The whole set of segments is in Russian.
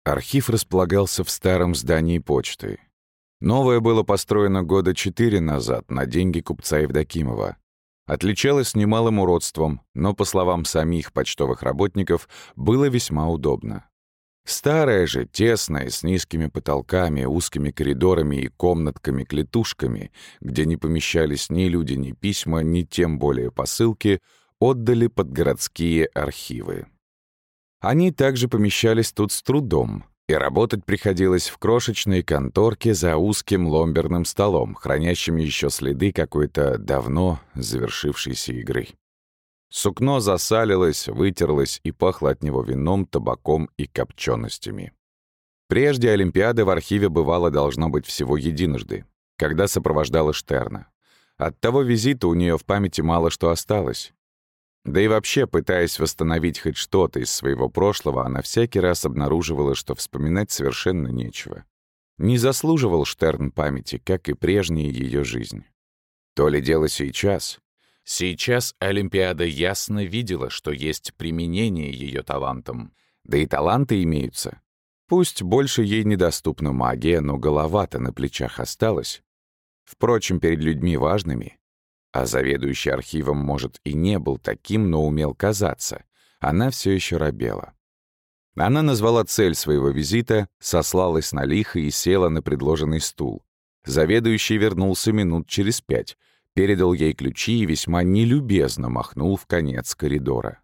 Архив располагался в старом здании почты. Новое было построено года 4 назад на деньги купца Евдокимова. Отличалось немалым уродством, но, по словам самих почтовых работников, было весьма удобно. Старое же, тесное, с низкими потолками, узкими коридорами и комнатками-клетушками, где не помещались ни люди, ни письма, ни тем более посылки, отдали под городские архивы. Они также помещались тут с трудом, и работать приходилось в крошечной конторке за узким ломберным столом, хранящим еще следы какой-то давно завершившейся игры. Сукно засалилось, вытерлось и пахло от него вином, табаком и копченостями. Прежде Олимпиада в архиве бывало должно быть всего единожды, когда сопровождала Штерна. От того визита у нее в памяти мало что осталось. Да и вообще, пытаясь восстановить хоть что-то из своего прошлого, она всякий раз обнаруживала, что вспоминать совершенно нечего. Не заслуживал Штерн памяти, как и прежняя ее жизнь. То ли дело сейчас. Сейчас Олимпиада ясно видела, что есть применение ее талантам. Да и таланты имеются. Пусть больше ей недоступна магия, но голова-то на плечах осталась. Впрочем, перед людьми важными. А заведующий архивом, может, и не был таким, но умел казаться. Она все еще робела. Она назвала цель своего визита, сослалась на лихо и села на предложенный стул. Заведующий вернулся минут через 5, передал ей ключи и весьма нелюбезно махнул в конец коридора.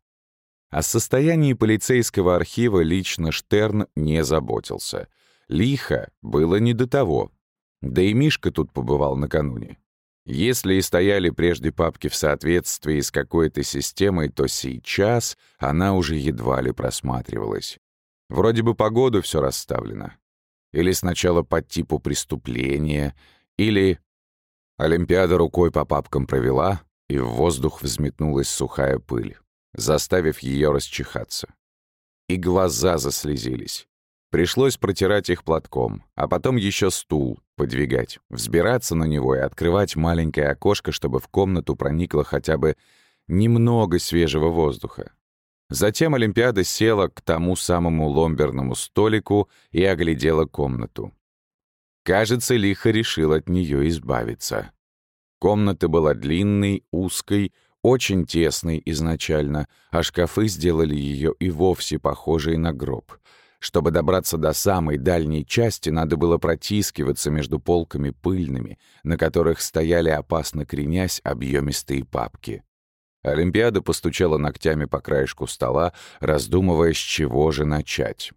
О состоянии полицейского архива лично Штерн не заботился. Лихо было не до того. Да и Мишка тут побывал накануне. Если и стояли прежде папки в соответствии с какой-то системой, то сейчас она уже едва ли просматривалась. Вроде бы по году все расставлено. Или сначала по типу преступления, или... Олимпиада рукой по папкам провела, и в воздух взметнулась сухая пыль, заставив ее расчихаться. И глаза заслезились. Пришлось протирать их платком, а потом еще стул подвигать, взбираться на него и открывать маленькое окошко, чтобы в комнату проникло хотя бы немного свежего воздуха. Затем Олимпиада села к тому самому ломберному столику и оглядела комнату. Кажется, лихо решил от нее избавиться. Комната была длинной, узкой, очень тесной изначально, а шкафы сделали ее и вовсе похожей на гроб. Чтобы добраться до самой дальней части, надо было протискиваться между полками пыльными, на которых стояли, опасно кренясь, объемистые папки. Олимпиада постучала ногтями по краешку стола, раздумывая, с чего же начать.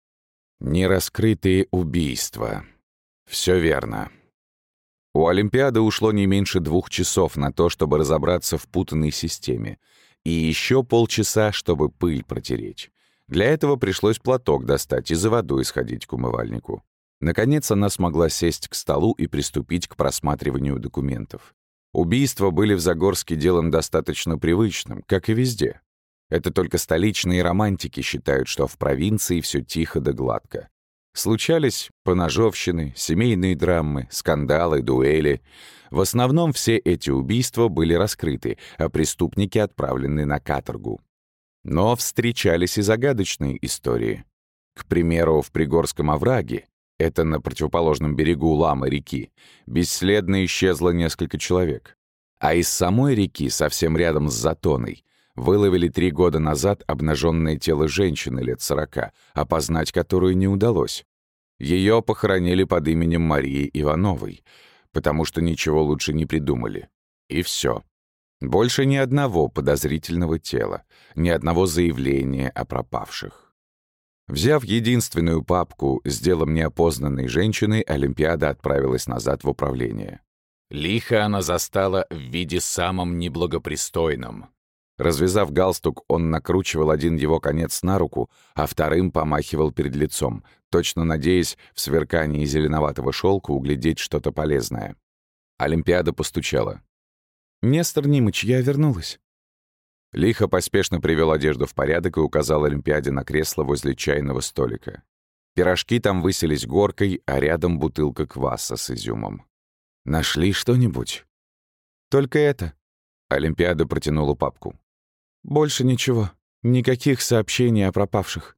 Нераскрытые убийства. Все верно. У Олимпиады ушло не меньше 2 часов на то, чтобы разобраться в путанной системе, и еще полчаса, чтобы пыль протереть. Для этого пришлось платок достать и за водой сходить к умывальнику. Наконец она смогла сесть к столу и приступить к просматриванию документов. Убийства были в Загорске делом достаточно привычным, как и везде. Это только столичные романтики считают, что в провинции все тихо да гладко. Случались поножовщины, семейные драмы, скандалы, дуэли. В основном все эти убийства были раскрыты, а преступники отправлены на каторгу. Но встречались и загадочные истории. К примеру, в Пригорском овраге, это на противоположном берегу Ламы-реки, бесследно исчезло несколько человек. А из самой реки, совсем рядом с Затоной, выловили 3 года назад обнаженное тело женщины лет 40, опознать которую не удалось. Ее похоронили под именем Марии Ивановой, потому что ничего лучше не придумали. И все. Больше ни одного подозрительного тела, ни одного заявления о пропавших. Взяв единственную папку с делом неопознанной женщины, Олимпиада отправилась назад в управление. Лихо она застала в виде самом неблагопристойном. Развязав галстук, он накручивал один его конец на руку, а вторым помахивал перед лицом, точно надеясь в сверкании зеленоватого шелка углядеть что-то полезное. Олимпиада постучала. «Нестор Нимыч, я вернулась». Лихо поспешно привел одежду в порядок и указал Олимпиаде на кресло возле чайного столика. Пирожки там высились горкой, а рядом бутылка кваса с изюмом. «Нашли что-нибудь?» «Только это». Олимпиада протянула папку. «Больше ничего. Никаких сообщений о пропавших.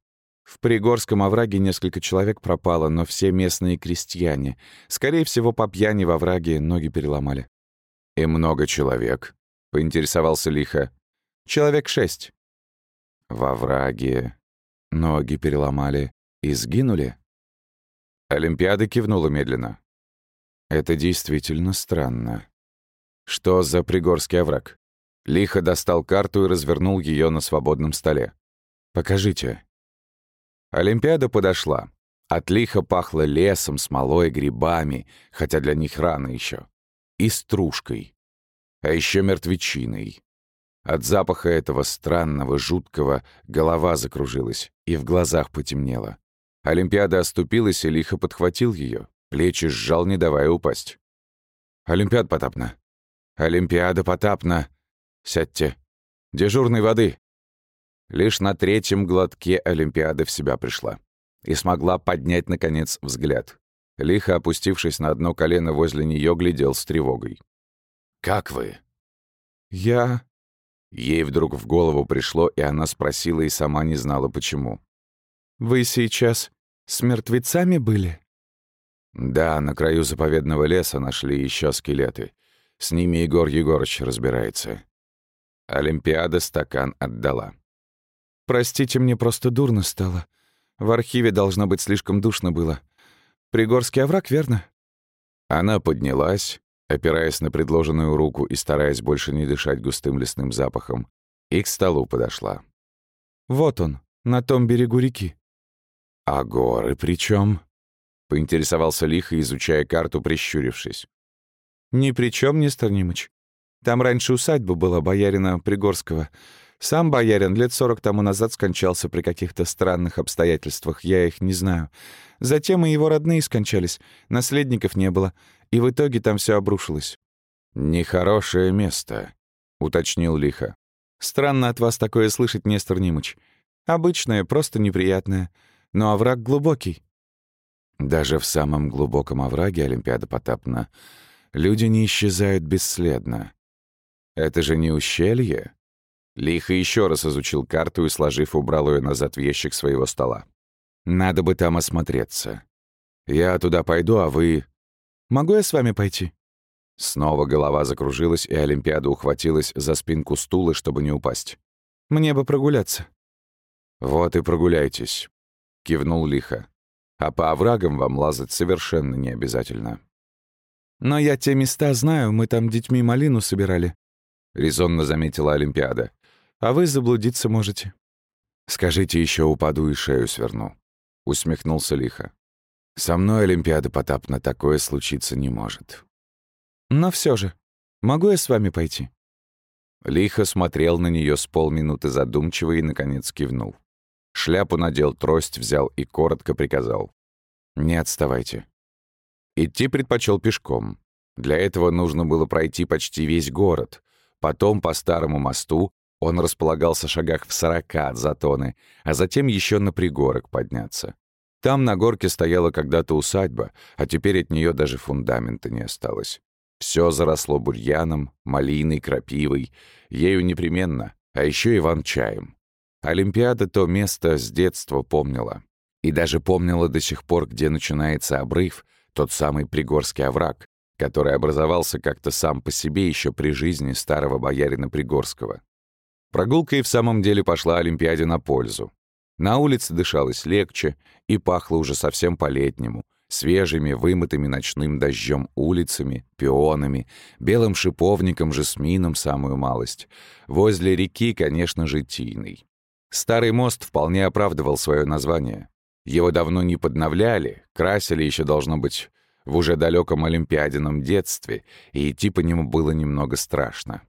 В Пригорском овраге несколько человек пропало, но все местные крестьяне. Скорее всего, по пьяни во овраге ноги переломали. «И много человек?» — поинтересовался лихо. «Человек 6. «Во овраге ноги переломали и сгинули?» Олимпиада кивнула медленно. «Это действительно странно. Что за Пригорский овраг?» Лихо достал карту и развернул ее на свободном столе. «Покажите». Олимпиада подошла. От лиха пахло лесом, смолой, грибами, хотя для них рано еще, и стружкой, а еще мертвечиной. От запаха этого странного, жуткого голова закружилась и в глазах потемнело. Олимпиада оступилась, и лихо подхватил ее, плечи сжал, не давая упасть. «Олимпиада Потапна! Олимпиада Потапна! Сядьте! Дежурной воды!» Лишь на 3-м глотке Олимпиада в себя пришла и смогла поднять, наконец, взгляд. Лихо, опустившись на одно колено возле нее, глядел с тревогой. «Как вы?» «Я...» Ей вдруг в голову пришло, и она спросила и сама не знала, почему. «Вы сейчас с мертвецами были?» «Да, на краю заповедного леса нашли еще скелеты. С ними Егор Егорыч разбирается». Олимпиада стакан отдала. «Простите, мне просто дурно стало. В архиве, должно быть, слишком душно было. Пригорский овраг, верно?» Она поднялась, опираясь на предложенную руку и стараясь больше не дышать густым лесным запахом, и к столу подошла. «Вот он, на том берегу реки». «А горы при чем? Поинтересовался лихо, изучая карту, прищурившись. «Ни при чем, Нестор Нимыч. Там раньше усадьба была боярина Пригорского. Сам боярин лет 40 тому назад скончался при каких-то странных обстоятельствах, я их не знаю. Затем и его родные скончались, наследников не было, и в итоге там все обрушилось». «Нехорошее место», — уточнил лихо. «Странно от вас такое слышать, Нестор Нимыч. Обычное, просто неприятное. Но овраг глубокий». Даже в самом глубоком овраге, Олимпиада Потапна, люди не исчезают бесследно. Это же не ущелье? Лихо еще раз изучил карту и, сложив, убрал ее назад в ящик своего стола. «Надо бы там осмотреться. Я туда пойду, а вы...» «Могу я с вами пойти?» Снова голова закружилась, и Олимпиада ухватилась за спинку стула, чтобы не упасть. «Мне бы прогуляться». «Вот и прогуляйтесь», — кивнул лихо. «А по оврагам вам лазать совершенно не обязательно». «Но я те места знаю, мы там детьми малину собирали», — резонно заметила Олимпиада. «А вы заблудиться можете». «Скажите, еще упаду и шею сверну», — усмехнулся лихо. «Со мной, Олимпиада Потапна, такое случиться не может». «Но все же, могу я с вами пойти?» Лихо смотрел на нее с полминуты задумчиво и, наконец, кивнул. Шляпу надел, трость взял и коротко приказал: «Не отставайте». Идти предпочел пешком. Для этого нужно было пройти почти весь город. Потом по старому мосту он располагался в шагах в 40 от Затоны, а затем еще на пригорок подняться. Там на горке стояла когда-то усадьба, а теперь от нее даже фундамента не осталось. Все заросло бурьяном, малиной, крапивой, ею непременно, а еще иван-чаем. Олимпиада то место с детства помнила. И даже помнила до сих пор, где начинается обрыв, тот самый Пригорский овраг, который образовался как-то сам по себе еще при жизни старого боярина Пригорского. Прогулка и в самом деле пошла Олимпиаде на пользу. На улице дышалось легче и пахло уже совсем по-летнему, свежими, вымытыми ночным дождем улицами, пионами, белым шиповником, жасмином самую малость. Возле реки, конечно же, тиной. Старый мост вполне оправдывал свое название. Его давно не подновляли, красили еще, должно быть, в уже далеком олимпиадином детстве, и идти по нему было немного страшно.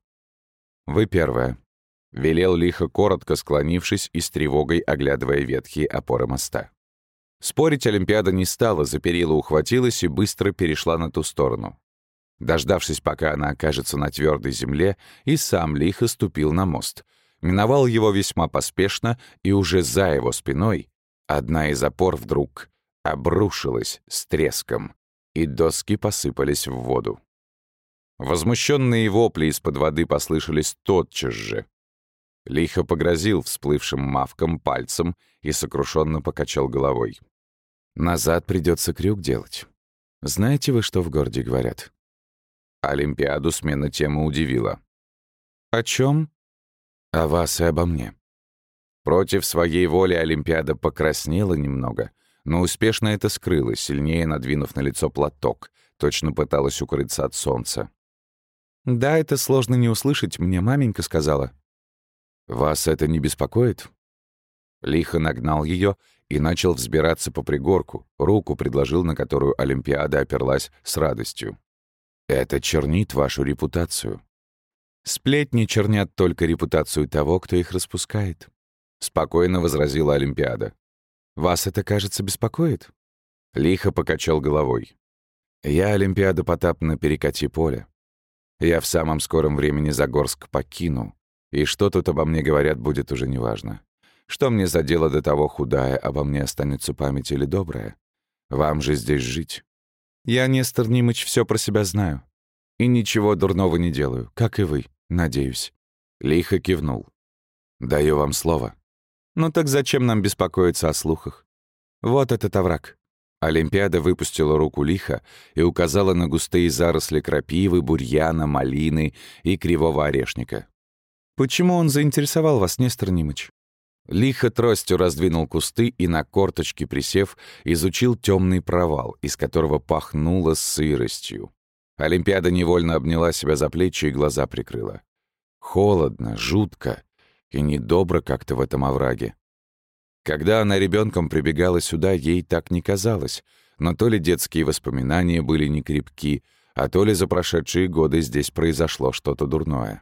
«Вы первая», — велел лихо, коротко склонившись и с тревогой оглядывая ветхие опоры моста. Спорить Олимпиада не стала, за перила ухватилась и быстро перешла на ту сторону. Дождавшись, пока она окажется на твердой земле, и сам лихо ступил на мост. Миновал его весьма поспешно, и уже за его спиной одна из опор вдруг обрушилась с треском, и доски посыпались в воду. Возмущенные вопли из-под воды послышались тотчас же. Лихо погрозил всплывшим мавком пальцем и сокрушенно покачал головой. «Назад придется крюк делать. Знаете вы, что в городе говорят?» Олимпиаду смена темы удивила. «О чем?» «О вас и обо мне». Против своей воли Олимпиада покраснела немного, но успешно это скрыла, сильнее надвинув на лицо платок, точно пыталась укрыться от солнца. «Да, это сложно не услышать, мне маменька сказала». «Вас это не беспокоит?» Лихо нагнал ее и начал взбираться по пригорку, руку предложил, на которую Олимпиада оперлась с радостью. «Это чернит вашу репутацию». «Сплетни чернят только репутацию того, кто их распускает», — спокойно возразила Олимпиада. «Вас это, кажется, беспокоит?» Лихо покачал головой. «Я, Олимпиада Потапна, перекати поле. Я в самом скором времени Загорск покину, и что тут обо мне говорят, будет уже неважно. Что мне за дело до того, худая обо мне останется память или добрая? Вам же здесь жить. Я, Нестор Нимыч, все про себя знаю. И ничего дурного не делаю, как и вы, надеюсь». Лихо кивнул. «Даю вам слово». «Ну так зачем нам беспокоиться о слухах? Вот этот овраг». Олимпиада выпустила руку Лихо и указала на густые заросли крапивы, бурьяна, малины и кривого орешника. «Почему он заинтересовал вас, Нестор Нимыч?» Лихо тростью раздвинул кусты и, на корточки присев, изучил темный провал, из которого пахнуло сыростью. Олимпиада невольно обняла себя за плечи и глаза прикрыла. Холодно, жутко и недобро как-то в этом овраге. Когда она ребенком прибегала сюда, ей так не казалось, но то ли детские воспоминания были некрепки, а то ли за прошедшие годы здесь произошло что-то дурное.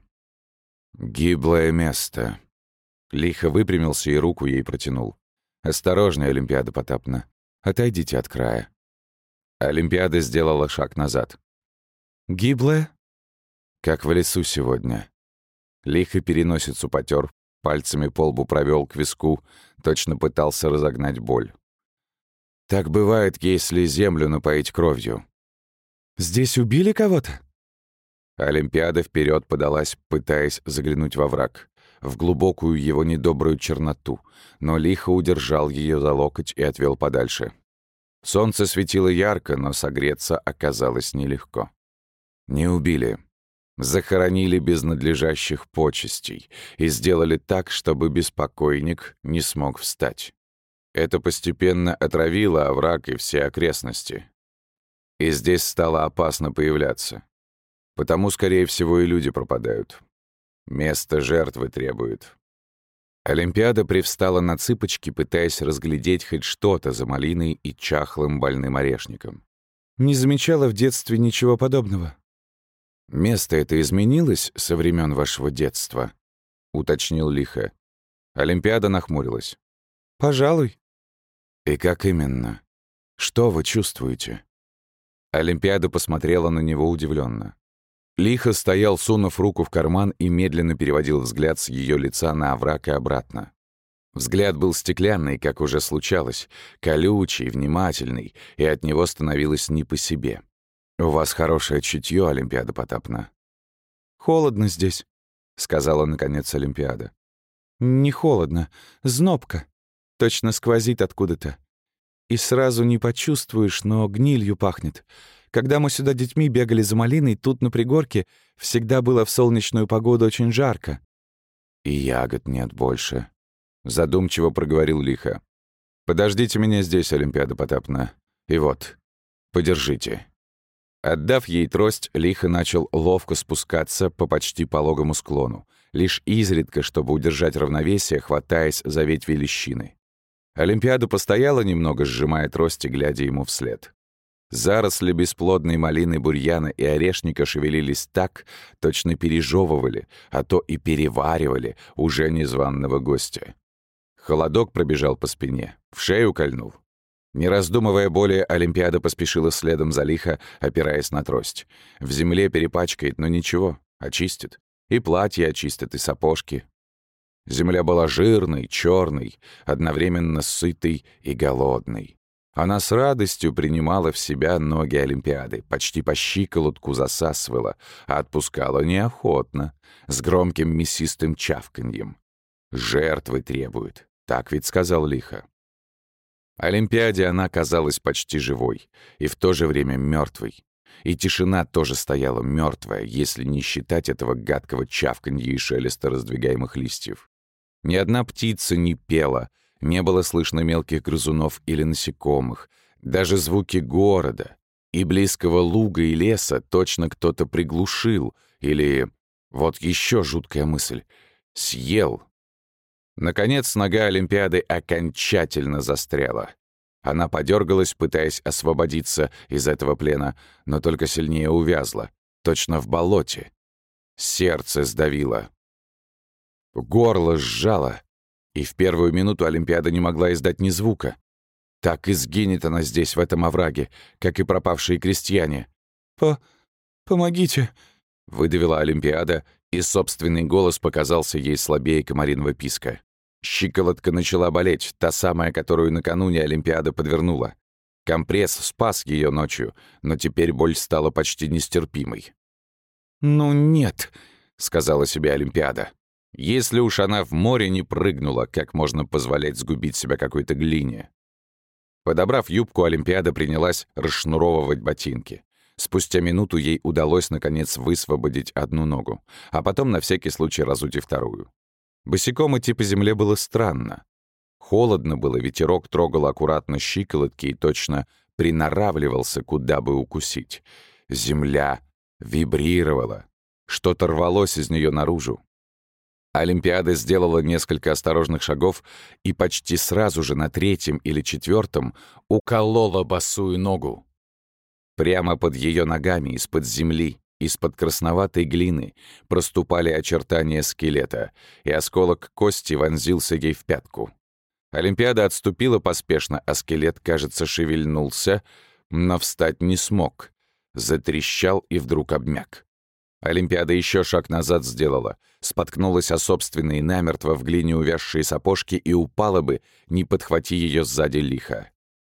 «Гиблое место». Лихо выпрямился и руку ей протянул. «Осторожнее, Олимпиада Потапна. Отойдите от края». Олимпиада сделала шаг назад. «Гиблое?» «Как в лесу сегодня». Лихо переносицу потер, пальцами по лбу провел к виску, точно пытался разогнать боль. «Так бывает, если землю напоить кровью». «Здесь убили кого-то?» Олимпиада вперед подалась, пытаясь заглянуть во враг, в глубокую его недобрую черноту, но Лихо удержал ее за локоть и отвел подальше. Солнце светило ярко, но согреться оказалось нелегко. Не убили. Захоронили без надлежащих почестей и сделали так, чтобы беспокойник не смог встать. Это постепенно отравило овраг и все окрестности. И здесь стало опасно появляться. Потому, скорее всего, и люди пропадают. Место жертвы требует. Олимпиада привстала на цыпочки, пытаясь разглядеть хоть что-то за малиной и чахлым больным орешником. «Не замечала в детстве ничего подобного». «Место это изменилось со времен вашего детства?» — уточнил Лихо. Олимпиада нахмурилась. «Пожалуй». «И как именно? Что вы чувствуете?» Олимпиада посмотрела на него удивленно. Лихо стоял, сунув руку в карман, и медленно переводил взгляд с ее лица на овраг и обратно. Взгляд был стеклянный, как уже случалось, колючий, внимательный, и от него становилось не по себе. «У вас хорошее чутье, Олимпиада Потапна». «Холодно здесь», — сказала, наконец, Олимпиада. «Не холодно, знобко. Точно сквозит откуда-то. И сразу не почувствуешь, но гнилью пахнет. Когда мы сюда детьми бегали за малиной, тут на пригорке всегда было в солнечную погоду очень жарко». «И ягод нет больше», — задумчиво проговорил Лихо. «Подождите меня здесь, Олимпиада Потапна. И вот, подержите». Отдав ей трость, Лихо начал ловко спускаться по почти пологому склону, лишь изредка, чтобы удержать равновесие, хватаясь за ветви лещины. Олимпиада постояла немного, сжимая трость и глядя ему вслед. Заросли бесплодной малины, бурьяна и орешника шевелились так, точно пережевывали, а то и переваривали уже незваного гостя. Холодок пробежал по спине, в шею кольнул. Не раздумывая более, Олимпиада поспешила следом за Лихо, опираясь на трость. В земле перепачкает, но ничего, очистит. И платье очистит, и сапожки. Земля была жирной, черной, одновременно сытой и голодной. Она с радостью принимала в себя ноги Олимпиады, почти по щиколотку засасывала, а отпускала неохотно, с громким мясистым чавканьем. Жертвы требует. Так ведь сказал Лихо. Олимпиаде она казалась почти живой и в то же время мертвой. И тишина тоже стояла мертвая, если не считать этого гадкого чавканья и шелеста раздвигаемых листьев. Ни одна птица не пела, не было слышно мелких грызунов или насекомых, даже звуки города и близкого луга и леса точно кто-то приглушил или, вот еще жуткая мысль, съел. Наконец, нога Олимпиады окончательно застряла. Она подергалась, пытаясь освободиться из этого плена, но только сильнее увязла, точно в болоте. Сердце сдавило. Горло сжало, и в первую минуту Олимпиада не могла издать ни звука. Так и сгинет она здесь, в этом овраге, как и пропавшие крестьяне. «Помогите!» — выдавила Олимпиада, и собственный голос показался ей слабее комариного писка. Щиколотка начала болеть, та самая, которую накануне Олимпиада подвернула. Компресс спас ее ночью, но теперь боль стала почти нестерпимой. «Ну нет», — сказала себе Олимпиада. «Если уж она в море не прыгнула, как можно позволять сгубить себя какой-то глине?» Подобрав юбку, Олимпиада принялась расшнуровывать ботинки. Спустя минуту ей удалось, наконец, высвободить одну ногу, а потом на всякий случай разуть и вторую. Босиком идти по земле было странно. Холодно было, ветерок трогал аккуратно щиколотки и точно приноравливался, куда бы укусить. Земля вибрировала. Что-то рвалось из нее наружу. Олимпиада сделала несколько осторожных шагов и почти сразу же на третьем или четвертом уколола босую ногу. Прямо под ее ногами, из-под земли, из-под красноватой глины проступали очертания скелета, и осколок кости вонзился ей в пятку. Олимпиада отступила поспешно, а скелет, кажется, шевельнулся, но встать не смог. Затрещал и вдруг обмяк. Олимпиада еще шаг назад сделала, споткнулась о собственные намертво в глине увязшие сапожки и упала бы, не подхвати ее сзади Лихо.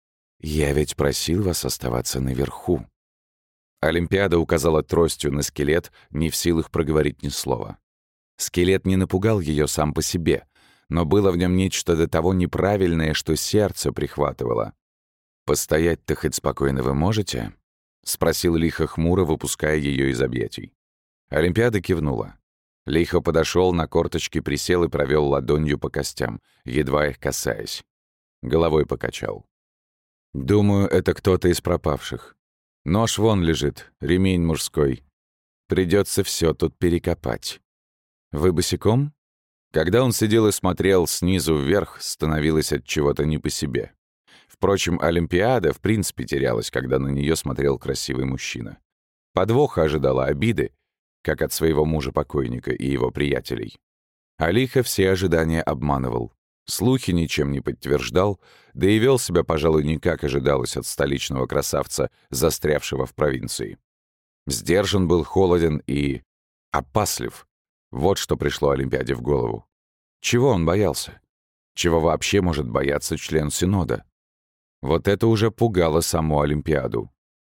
«Я ведь просил вас оставаться наверху». Олимпиада указала тростью на скелет, не в силах проговорить ни слова. Скелет не напугал ее сам по себе, но было в нем нечто до того неправильное, что сердце прихватывало. «Постоять-то хоть спокойно вы можете?» — спросил Лихо хмуро, выпуская ее из объятий. Олимпиада кивнула. Лихо подошел, на корточки присел и провел ладонью по костям, едва их касаясь. Головой покачал. «Думаю, это кто-то из пропавших. Нож вон лежит, ремень мужской. Придется все тут перекопать. Вы босиком?» Когда он сидел и смотрел снизу вверх, становилось от чего-то не по себе. Впрочем, Олимпиада в принципе терялась, когда на нее смотрел красивый мужчина. Подвоха ожидала обиды, как от своего мужа-покойника и его приятелей. А Лихо все ожидания обманывал. Слухи ничем не подтверждал, да и вел себя, пожалуй, не как ожидалось от столичного красавца, застрявшего в провинции. Сдержан был, холоден и опаслив. Вот что пришло Олимпиаде в голову. Чего он боялся? Чего вообще может бояться член Синода? Вот это уже пугало саму Олимпиаду.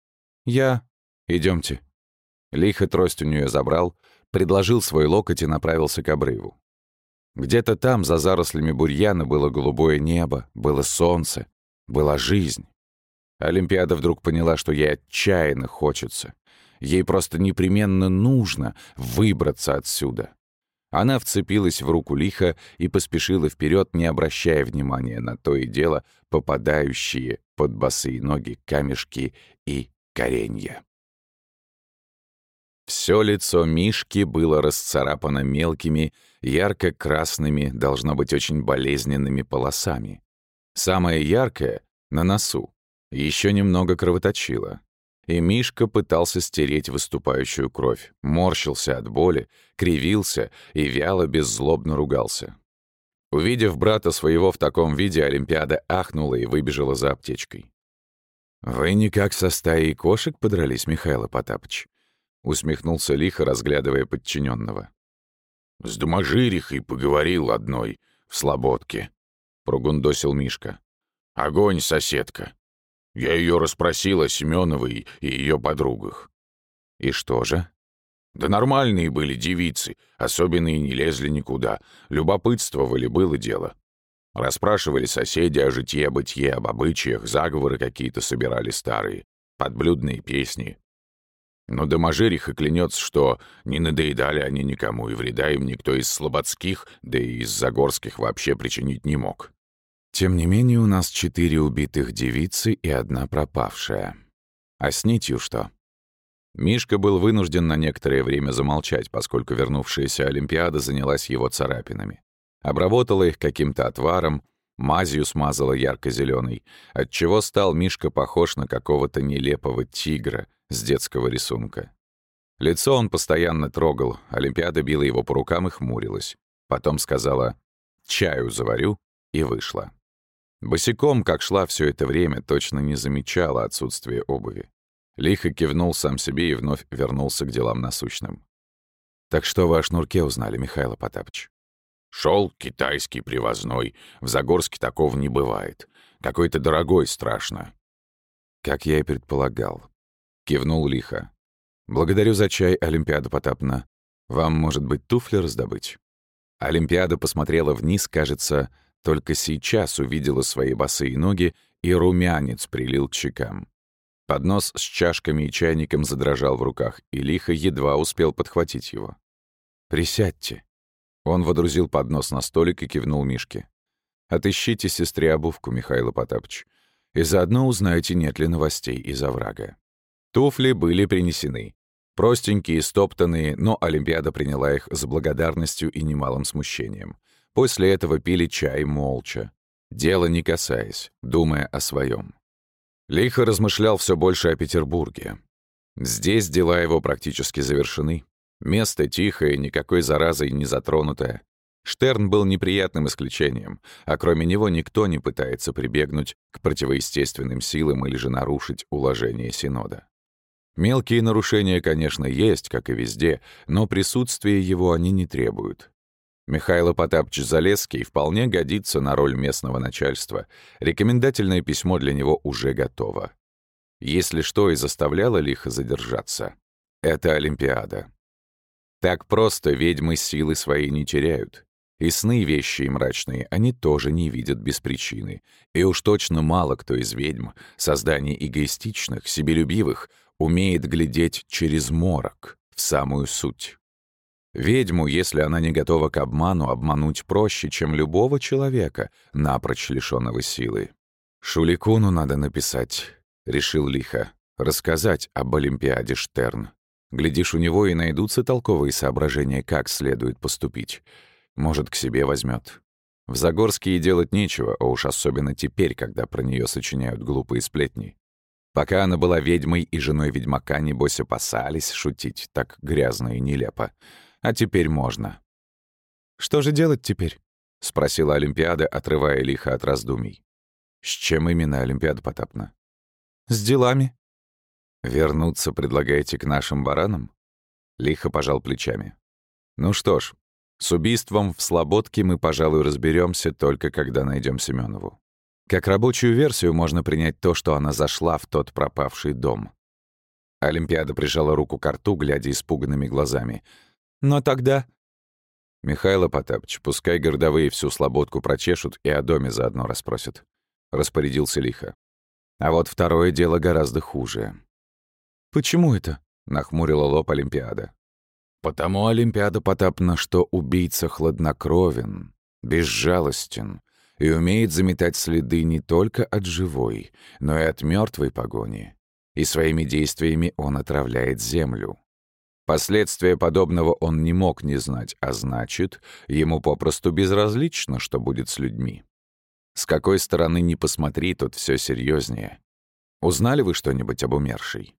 Идемте. Лихо трость у нее забрал, предложил свой локоть и направился к обрыву. Где-то там, за зарослями бурьяна, было голубое небо, было солнце, была жизнь. Олимпиада вдруг поняла, что ей отчаянно хочется. Ей просто непременно нужно выбраться отсюда. Она вцепилась в руку Лихо и поспешила вперед, не обращая внимания на то и дело попадающие под босые ноги камешки и коренья. Всё лицо Мишки было расцарапано мелкими, ярко-красными, должно быть, очень болезненными полосами. Самое яркое — на носу. Еще немного кровоточило. И Мишка пытался стереть выступающую кровь, морщился от боли, кривился и вяло, беззлобно ругался. Увидев брата своего в таком виде, Олимпиада ахнула и выбежала за аптечкой. «Вы никак со стаей кошек подрались, Михаил Потапыч?» — усмехнулся Лихо, разглядывая подчиненного. «С доможирихой поговорил одной в слободке», — прогундосил Мишка. «Огонь, соседка. Я ее расспросил о Семеновой и ее подругах». «И что же?» Да нормальные были девицы, особенно и не лезли никуда. Любопытствовали, было дело. Расспрашивали соседи о житье-бытие, об обычаях, заговоры какие-то собирали старые, подблюдные песни. Но доможериха клянется, что не надоедали они никому, и вреда им никто из слободских, да и из загорских вообще причинить не мог. Тем не менее, у нас 4 убитых девицы и 1 пропавшая. А с нитью что? Мишка был вынужден на некоторое время замолчать, поскольку вернувшаяся Олимпиада занялась его царапинами. Обработала их каким-то отваром, мазью смазала ярко-зеленой, отчего стал Мишка похож на какого-то нелепого тигра с детского рисунка. Лицо он постоянно трогал, Олимпиада била его по рукам и хмурилась. Потом сказала «чаю заварю» и вышла. Босиком, как шла все это время, точно не замечала отсутствия обуви. Лихо кивнул сам себе и вновь вернулся к делам насущным. «Так что вы о шнурке узнали, Михаил Потапыч?» Шел китайский привозной. В Загорске такого не бывает. Какой-то дорогой страшно. «Как я и предполагал», — кивнул лихо. «Благодарю за чай, Олимпиада Потапна. Вам, может быть, туфли раздобыть?» Олимпиада посмотрела вниз, кажется, только сейчас увидела свои босые ноги, и румянец прилил к щекам. Поднос с чашками и чайником задрожал в руках, и лихо едва успел подхватить его. «Присядьте». Он водрузил поднос на столик и кивнул Мишке. «Отыщите сестре обувку, Михаил Потапыч, и заодно узнайте, нет ли новостей из оврага». Туфли были принесены. Простенькие, стоптанные, но Олимпиада приняла их с благодарностью и немалым смущением. После этого пили чай молча, дело не касаясь, думая о своем. Лихо размышлял все больше о Петербурге. Здесь дела его практически завершены. Место тихое, никакой заразой не затронутое. Штерн был неприятным исключением, а кроме него никто не пытается прибегнуть к противоестественным силам или же нарушить уложение Синода. Мелкие нарушения, конечно, есть, как и везде, но присутствия его они не требуют. Михаил Потапыч Залесский вполне годится на роль местного начальства. Рекомендательное письмо для него уже готово. Если что и заставляло лихо задержаться, это Олимпиада. Так просто ведьмы силы свои не теряют. И сны вещи и мрачные они тоже не видят без причины. И уж точно мало кто из ведьм, созданий эгоистичных, себелюбивых, умеет глядеть через морок, в самую суть. Ведьму, если она не готова к обману, обмануть проще, чем любого человека, напрочь лишённого силы. «Шуликуну надо написать», — решил лихо, — «рассказать об Олимпиаде Штерн. Глядишь, у него и найдутся толковые соображения, как следует поступить. Может, к себе возьмет. В Загорске и делать нечего, а уж особенно теперь, когда про нее сочиняют глупые сплетни. Пока она была ведьмой и женой ведьмака, небось, опасались шутить так грязно и нелепо. А теперь можно. «Что же делать теперь?» — спросила Олимпиада, отрывая лихо от раздумий. «С чем именно, Олимпиада Потапна?» «С делами». «Вернуться предлагаете к нашим баранам?» Лихо пожал плечами. «Ну что ж, с убийством в Слободке мы, пожалуй, разберемся только когда найдем Семенову. Как рабочую версию можно принять то, что она зашла в тот пропавший дом». Олимпиада прижала руку к рту, глядя испуганными глазами. «Но тогда...» «Михаил Потапыч, пускай городовые всю Слободку прочешут и о доме заодно расспросят», — распорядился лихо. «А вот второе дело гораздо хуже». «Почему это?» — нахмурила лоб Олимпиада. «Потому, Олимпиада Потапна, что убийца хладнокровен, безжалостен и умеет заметать следы не только от живой, но и от мертвой погони, и своими действиями он отравляет землю. Последствия подобного он не мог не знать, а значит, ему попросту безразлично, что будет с людьми. С какой стороны ни посмотри, тут все серьезнее. Узнали вы что-нибудь об умершей?»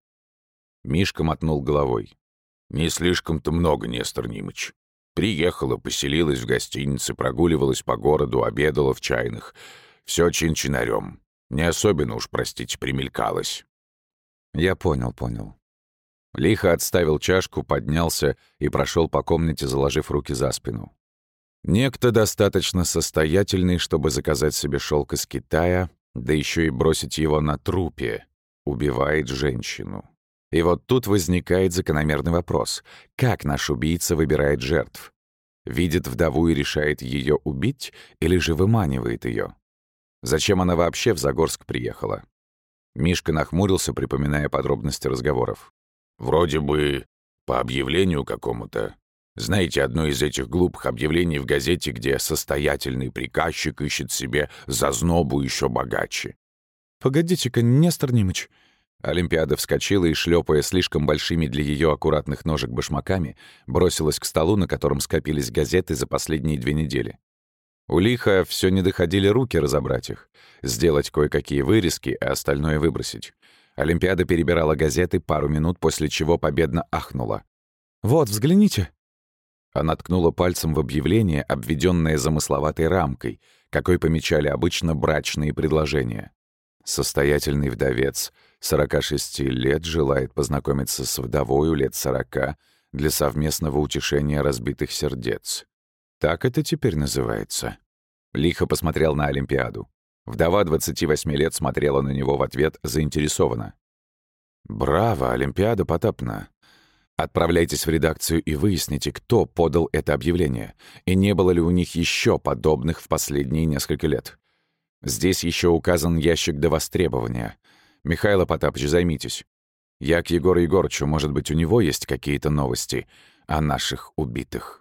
Мишка мотнул головой. «Не слишком-то много, Нестор Нимыч. Приехала, поселилась в гостинице, прогуливалась по городу, обедала в чайных. Все чин-чинарем. Не особенно уж, простите, примелькалась». «Я понял». Лихо отставил чашку, поднялся и прошел по комнате, заложив руки за спину. Некто достаточно состоятельный, чтобы заказать себе шелк из Китая, да еще и бросить его на трупе, убивает женщину. И вот тут возникает закономерный вопрос. Как наш убийца выбирает жертв? Видит вдову и решает ее убить или же выманивает ее? Зачем она вообще в Загорск приехала? Мишка нахмурился, припоминая подробности разговоров. Вроде бы по объявлению какому-то. Знаете, одно из этих глупых объявлений в газете, где состоятельный приказчик ищет себе зазнобу еще богаче. «Погодите-ка, Нестор Нимыч». Олимпиада вскочила и, шлепая слишком большими для ее аккуратных ножек башмаками, бросилась к столу, на котором скопились газеты за последние 2 недели. У Лиха все не доходили руки разобрать их, сделать кое-какие вырезки, а остальное выбросить. Олимпиада перебирала газеты пару минут, после чего победно ахнула. «Вот, взгляните!» Она ткнула пальцем в объявление, обведенное замысловатой рамкой, какой помечали обычно брачные предложения. Состоятельный вдовец 46 лет желает познакомиться с вдовою лет 40 для совместного утешения разбитых сердец. Так это теперь называется. Лихо посмотрел на Олимпиаду. Вдова 28 лет смотрела на него в ответ заинтересованно. «Браво, Олимпиада Потапна! Отправляйтесь в редакцию и выясните, кто подал это объявление, и не было ли у них еще подобных в последние несколько лет. Здесь еще указан ящик до востребования. Михаил Потапыч, займитесь. Я к Егору Егорычу, может быть, у него есть какие-то новости о наших убитых».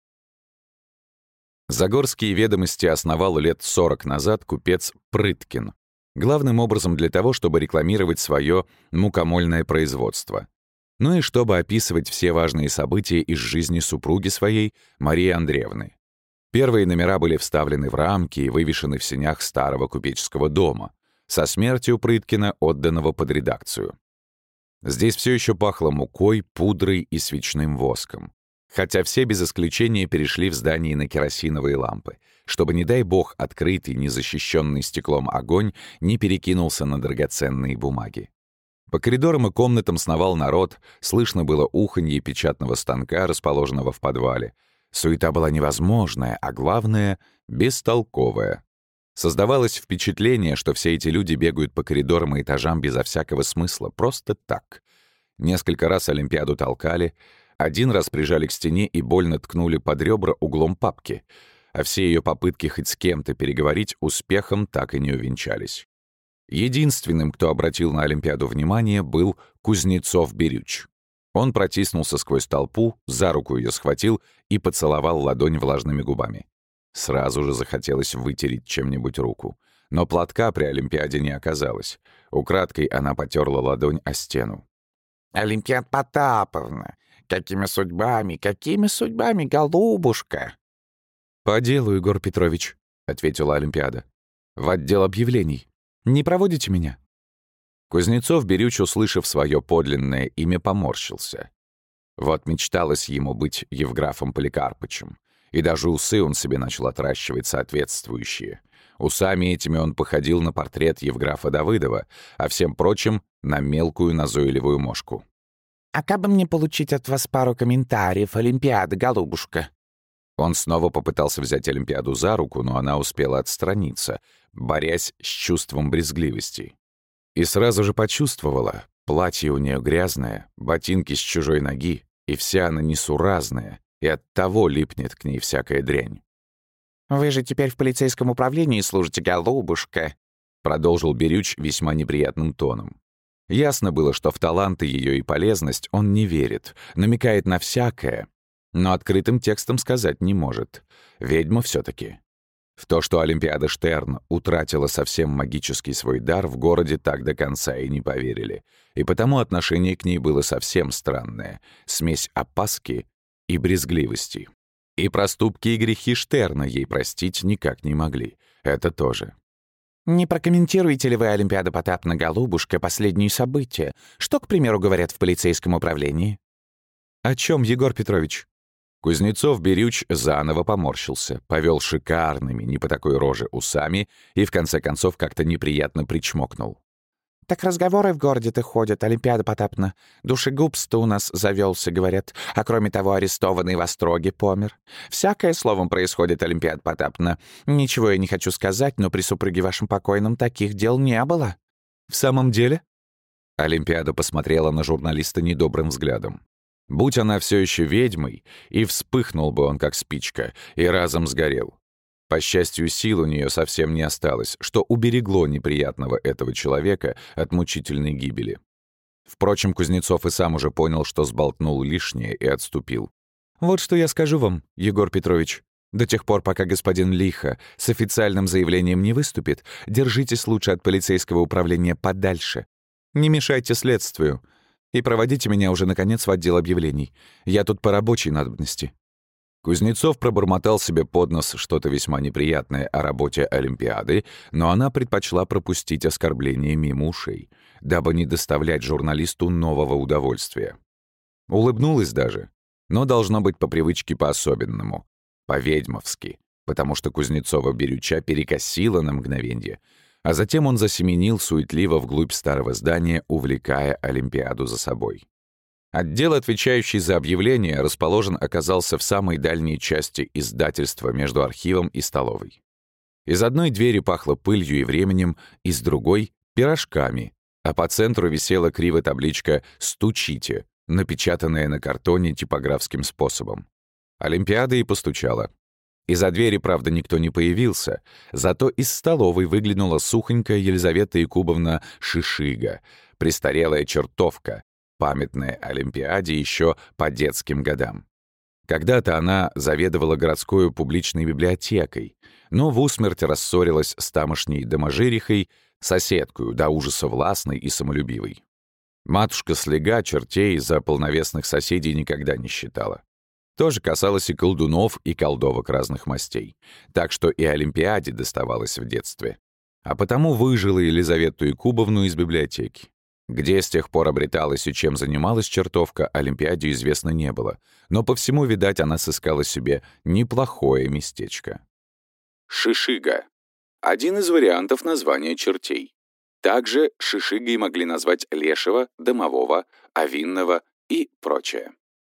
Загорские ведомости основал лет 40 назад купец Прыткин, главным образом для того, чтобы рекламировать свое мукомольное производство. Ну и чтобы описывать все важные события из жизни супруги своей, Марии Андреевны. Первые номера были вставлены в рамки и вывешены в сенях старого купеческого дома, со смертью Прыткина, отданного под редакцию. Здесь все еще пахло мукой, пудрой и свечным воском. Хотя все без исключения перешли в здании на керосиновые лампы, чтобы, не дай бог, открытый, незащищенный стеклом огонь не перекинулся на драгоценные бумаги. По коридорам и комнатам сновал народ, слышно было уханье печатного станка, расположенного в подвале. Суета была невозможная, а главное — бестолковая. Создавалось впечатление, что все эти люди бегают по коридорам и этажам безо всякого смысла, просто так. Несколько раз Олимпиаду толкали, один раз прижали к стене и больно ткнули под ребра углом папки, а все ее попытки хоть с кем-то переговорить успехом так и не увенчались. Единственным, кто обратил на Олимпиаду внимание, был Кузнецов-Бирюч. Он протиснулся сквозь толпу, за руку ее схватил и поцеловал ладонь влажными губами. Сразу же захотелось вытереть чем-нибудь руку. Но платка при Олимпиаде не оказалось. Украдкой она потерла ладонь о стену. «Олимпиада Потаповна, какими судьбами, голубушка?» «По делу, Егор Петрович», — ответила Олимпиада. «В отдел объявлений. Не проводите меня?» Кузнецов-Бирюч, услышав свое подлинное имя, поморщился. Вот мечталось ему быть Евграфом Поликарпычем. И даже усы он себе начал отращивать соответствующие. Усами этими он походил на портрет Евграфа Давыдова, а всем прочим — на мелкую назойливую мошку. «А как бы мне получить от вас пару комментариев, Олимпиада, голубушка?» Он снова попытался взять Олимпиаду за руку, но она успела отстраниться, борясь с чувством брезгливости. И сразу же почувствовала, платье у нее грязное, ботинки с чужой ноги, и вся она несуразная, и оттого липнет к ней всякая дрянь. «Вы же теперь в полицейском управлении служите, голубушка», — продолжил Бирюч весьма неприятным тоном. Ясно было, что в таланты ее и полезность он не верит, намекает на всякое, но открытым текстом сказать не может. Ведьма все-таки. В то, что Олимпиада Штерн утратила совсем магический свой дар, в городе так до конца и не поверили. И потому отношение к ней было совсем странное. Смесь опаски и брезгливости. И проступки и грехи Штерна ей простить никак не могли. Это тоже. «Не прокомментируете ли вы, Олимпиада Потапна, голубушка, последние события? Что, к примеру, говорят в полицейском управлении?» «О чем, Егор Петрович?» Кузнецов-Бирюч заново поморщился, повел шикарными, не по такой роже, усами и, в конце концов, как-то неприятно причмокнул. «Так разговоры в городе-то ходят, Олимпиада Потапна. Душегубство у нас завелся, говорят. А кроме того, арестованный в Остроге помер. Всякое словом происходит, Олимпиада Потапна. Ничего я не хочу сказать, но при супруге вашем покойном таких дел не было». «В самом деле?» Олимпиада посмотрела на журналиста недобрым взглядом. Будь она все еще ведьмой, и вспыхнул бы он как спичка, и разом сгорел. По счастью, сил у нее совсем не осталось, что уберегло неприятного этого человека от мучительной гибели. Впрочем, Кузнецов и сам уже понял, что сболтнул лишнее, и отступил. «Вот что я скажу вам, Егор Петрович. До тех пор, пока господин Лихо с официальным заявлением не выступит, держитесь лучше от полицейского управления подальше. Не мешайте следствию. И проводите меня уже, наконец, в отдел объявлений. Я тут по рабочей надобности». Кузнецов пробормотал себе под нос что-то весьма неприятное о работе Олимпиады, но она предпочла пропустить оскорбление мимо ушей, дабы не доставлять журналисту нового удовольствия. Улыбнулась даже, но должно быть по привычке по-особенному, по-ведьмовски, потому что Кузнецова-берюча перекосила на мгновенье, а затем он засеменил суетливо вглубь старого здания, увлекая Олимпиаду за собой. Отдел, отвечающий за объявления, расположен оказался в самой дальней части издательства между архивом и столовой. Из одной двери пахло пылью и временем, из другой — пирожками, а по центру висела криво табличка «Стучите», напечатанная на картоне типографским способом. Олимпиада и постучала. Из-за двери, правда, никто не появился, зато из столовой выглянула сухонькая Елизавета Якубовна Шишига, престарелая чертовка, памятная Олимпиаде еще по детским годам. Когда-то она заведовала городской публичной библиотекой, но в усмерть рассорилась с тамошней доможирихой, соседкою, до ужаса властной и самолюбивой. Матушка Слега чертей за полновесных соседей никогда не считала. То же касалось и колдунов, и колдовок разных мастей. Так что и Олимпиаде доставалось в детстве. А потому выжила Елизавету Якубовну из библиотеки. Где с тех пор обреталась и чем занималась чертовка, Олимпиаде известно не было. Но по всему, видать, она сыскала себе неплохое местечко. Шишига — один из вариантов названия чертей. Также шишигой могли назвать лешего, домового, овинного и прочее.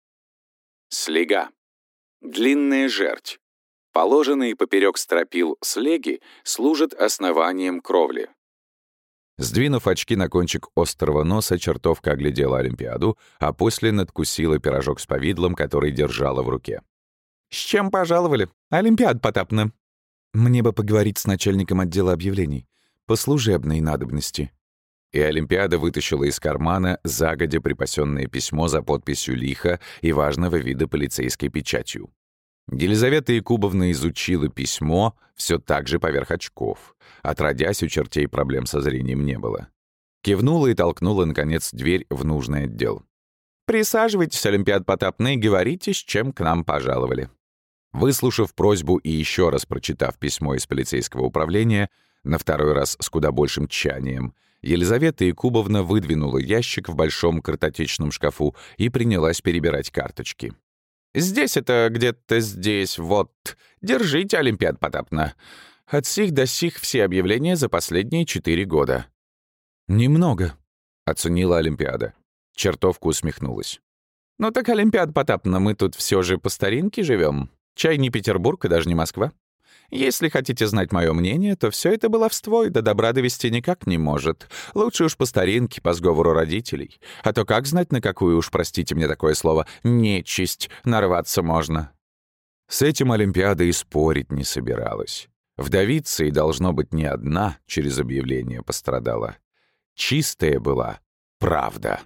Слега — длинная жерть. Положенные поперек стропил слеги служат основанием кровли. Сдвинув очки на кончик острого носа, чертовка оглядела Олимпиаду, а после надкусила пирожок с повидлом, который держала в руке. «С чем пожаловали? Олимпиада Потапна?» «Мне бы поговорить с начальником отдела объявлений. По служебной надобности». И Олимпиада вытащила из кармана загодя припасенное письмо за подписью лиха и важного вида полицейской печатью. Елизавета Якубовна изучила письмо все так же поверх очков. Отродясь, у чертей проблем со зрением не было. Кивнула и толкнула, наконец, дверь в нужный отдел. «Присаживайтесь, Олимпиада Потапна, и говорите, с чем к нам пожаловали». Выслушав просьбу и еще раз прочитав письмо из полицейского управления, на второй раз с куда большим тщанием, Елизавета Якубовна выдвинула ящик в большом картотечном шкафу и принялась перебирать карточки. «Здесь это где-то здесь, вот. Держите, Олимпиада Потапна. От сих до сих все объявления за последние 4 года». «Немного», — оценила Олимпиада. Чертовка усмехнулась. «Ну так, Олимпиада Потапна, мы тут все же по старинке живем. Чай не Петербург и даже не Москва. Если хотите знать мое мнение, то все это баловство и до добра довести никак не может. Лучше уж по старинке, по сговору родителей. А то как знать, на какую уж, простите мне такое слово, нечисть нарваться можно». С этим Олимпиада и спорить не собиралась. Вдовица и, должно быть, не одна через объявление пострадала. Чистая была правда.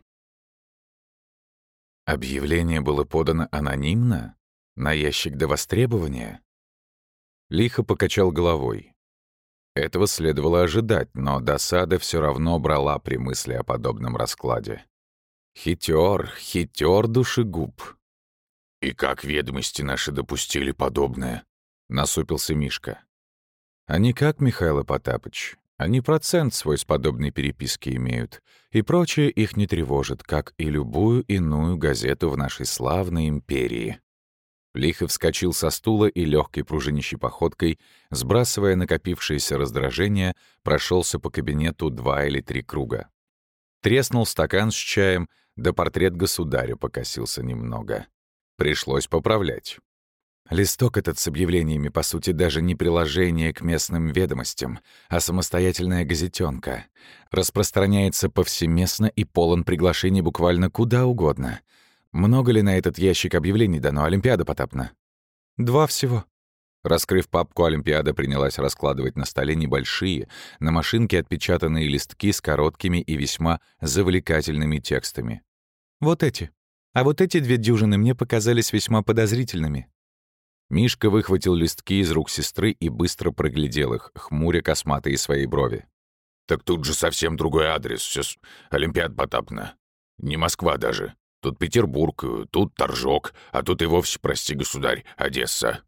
Объявление было подано анонимно? На ящик до востребования? Лихо покачал головой. Этого следовало ожидать, но досада все равно брала при мысли о подобном раскладе. Хитер душегуб. «И как ведомости наши допустили подобное?» — насупился Мишка. «А никак, Михаил Потапыч. Они процент свой с подобной переписки имеют, и прочее их не тревожит, как и любую иную газету в нашей славной империи». Лихо вскочил со стула и легкой пружинищей походкой, сбрасывая накопившееся раздражение, прошелся по кабинету 2 или 3 круга. Треснул стакан с чаем, да портрет государя покосился немного. Пришлось поправлять. Листок этот с объявлениями, по сути, даже не приложение к местным ведомостям, а самостоятельная газетенка. Распространяется повсеместно и полон приглашений буквально куда угодно. Много ли на этот ящик объявлений дано, Олимпиада Потапна? 2 всего. Раскрыв папку, Олимпиада принялась раскладывать на столе небольшие, на машинке отпечатанные листки с короткими и весьма завлекательными текстами. Вот эти. А вот эти 2 дюжины мне показались весьма подозрительными. Мишка выхватил листки из рук сестры и быстро проглядел их, хмуря косматые свои брови. «Так тут же совсем другой адрес, Олимпиада Потапна. Не Москва даже. Тут Петербург, тут Торжок, а тут и вовсе, прости, государь, Одесса».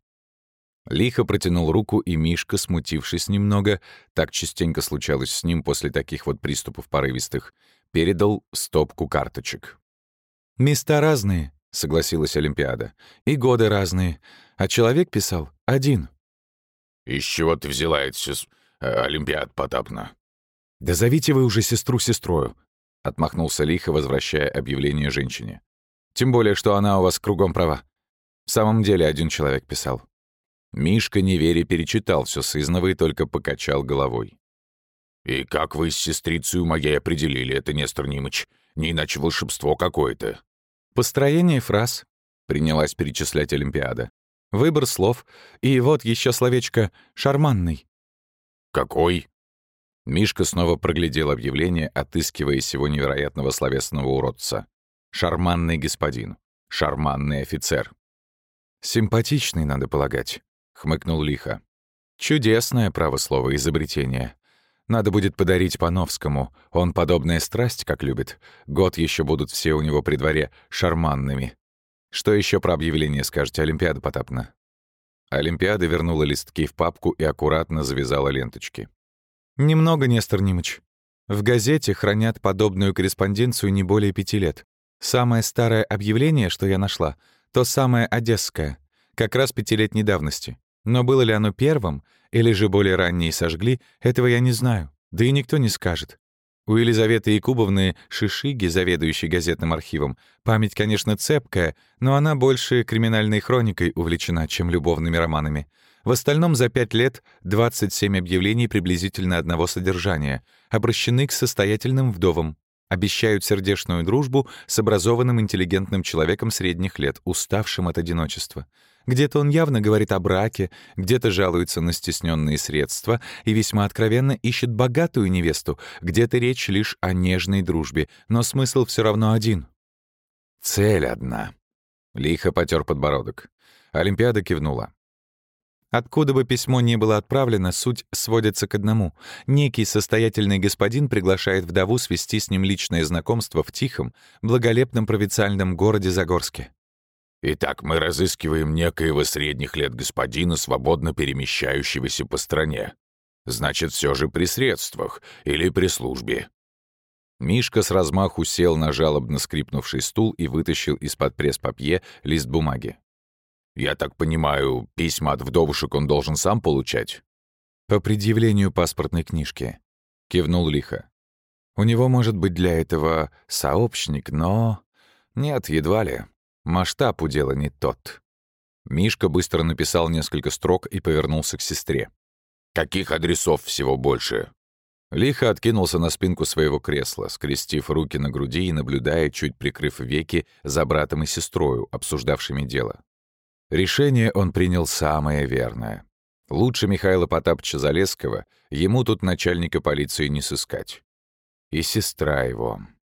Лихо протянул руку, и Мишка, смутившись немного, так частенько случалось с ним после таких вот приступов порывистых, передал стопку карточек. «Места разные», — согласилась Олимпиада, — «и годы разные, а человек писал один». «Из чего ты взяла это, Олимпиада Потапна?» «Да зовите вы уже сестру сестрою», — отмахнулся лихо, возвращая объявление женщине. «Тем более, что она у вас кругом права. В самом деле один человек писал». Мишка, не веря, перечитал все сызново и только покачал головой. «И как вы с сестрицей моей определили это, Нестор Нимыч? Не иначе волшебство какое-то». «Построение фраз», — принялась перечислять Олимпиада. «Выбор слов. И вот еще словечко «шарманный». «Какой?» Мишка снова проглядел объявление, отыскивая сего невероятного словесного уродца. «Шарманный господин. Шарманный офицер». «Симпатичный, надо полагать», — хмыкнул лихо. «Чудесное, право слово, изобретение. Надо будет подарить Пановскому. Он подобная страсть, как любит. Год еще будут все у него при дворе шарманными. Что еще про объявление скажете, Олимпиада Потапна?» Олимпиада вернула листки в папку и аккуратно завязала ленточки. «Немного, Нестор Нимыч. В газете хранят подобную корреспонденцию не более 5 лет. Самое старое объявление, что я нашла, то самое одесское, как раз 5-летней давности. Но было ли оно первым, или же более ранние сожгли, этого я не знаю, да и никто не скажет. У Елизаветы Якубовны Шишиги, заведующей газетным архивом, память, конечно, цепкая, но она больше криминальной хроникой увлечена, чем любовными романами. В остальном за 5 лет 27 объявлений приблизительно одного содержания, обращены к состоятельным вдовам. Обещают сердечную дружбу с образованным интеллигентным человеком средних лет, уставшим от одиночества. Где-то он явно говорит о браке, где-то жалуется на стесненные средства и весьма откровенно ищет богатую невесту, где-то речь лишь о нежной дружбе, но смысл все равно один. Цель одна. Лихо потер подбородок. Олимпиада кивнула. Откуда бы письмо ни было отправлено, суть сводится к одному. Некий состоятельный господин приглашает вдову свести с ним личное знакомство в тихом, благолепном провинциальном городе Загорске. «Итак, мы разыскиваем некоего средних лет господина, свободно перемещающегося по стране. Значит, все же при средствах или при службе». Мишка с размаху сел на жалобно скрипнувший стул и вытащил из-под пресс-папье лист бумаги. «Я так понимаю, письма от вдовушек он должен сам получать?» «По предъявлению паспортной книжки», — кивнул лихо. «У него может быть для этого сообщник, но...» «Нет, едва ли. Масштаб у дела не тот». Мишка быстро написал несколько строк и повернулся к сестре. «Каких адресов всего больше?» Лихо откинулся на спинку своего кресла, скрестив руки на груди и наблюдая, чуть прикрыв веки, за братом и сестрою, обсуждавшими дело. Решение он принял самое верное. Лучше Михаила Потапыча Залесского ему тут начальника полиции не сыскать. И сестра его.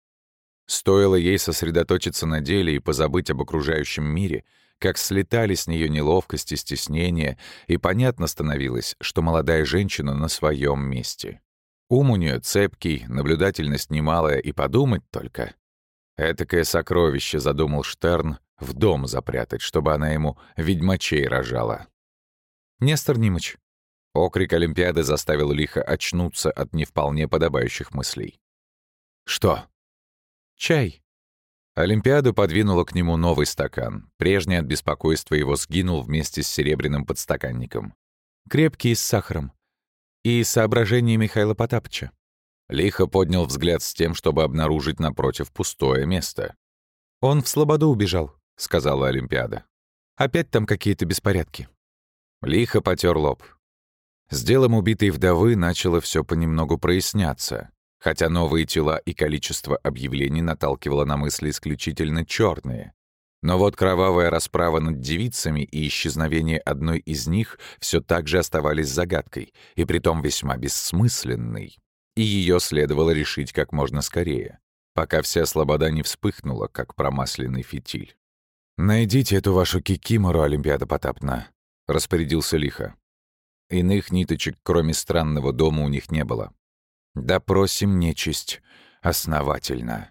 Стоило ей сосредоточиться на деле и позабыть об окружающем мире, как слетали с нее неловкость и стеснение, и понятно становилось, что молодая женщина на своем месте. Ум у нее цепкий, наблюдательность немалая, и подумать только. Этакое сокровище, задумал Штерн, в дом запрятать, чтобы она ему ведьмачей рожала. «Нестор Нимыч!» Окрик Олимпиады заставил лихо очнуться от не вполне подобающих мыслей. «Что?» «Чай». Олимпиада подвинула к нему новый стакан. Прежний от беспокойства его сгинул вместе с серебряным подстаканником. Крепкий с сахаром. И соображения Михаила Потапыча. Лихо поднял взгляд с тем, чтобы обнаружить напротив пустое место. «Он в слободу убежал», — сказала Олимпиада. Опять там какие-то беспорядки». Лихо потер лоб. С делом убитой вдовы начало все понемногу проясняться, хотя новые тела и количество объявлений наталкивало на мысли исключительно черные. Но вот кровавая расправа над девицами и исчезновение одной из них все так же оставались загадкой, и притом весьма бессмысленной. И ее следовало решить как можно скорее, пока вся слобода не вспыхнула, как промасленный фитиль. «Найдите эту вашу кикимору, Олимпиада Потапна», — распорядился лихо. Иных ниточек, кроме странного дома, у них не было. «Допросим нечисть основательно».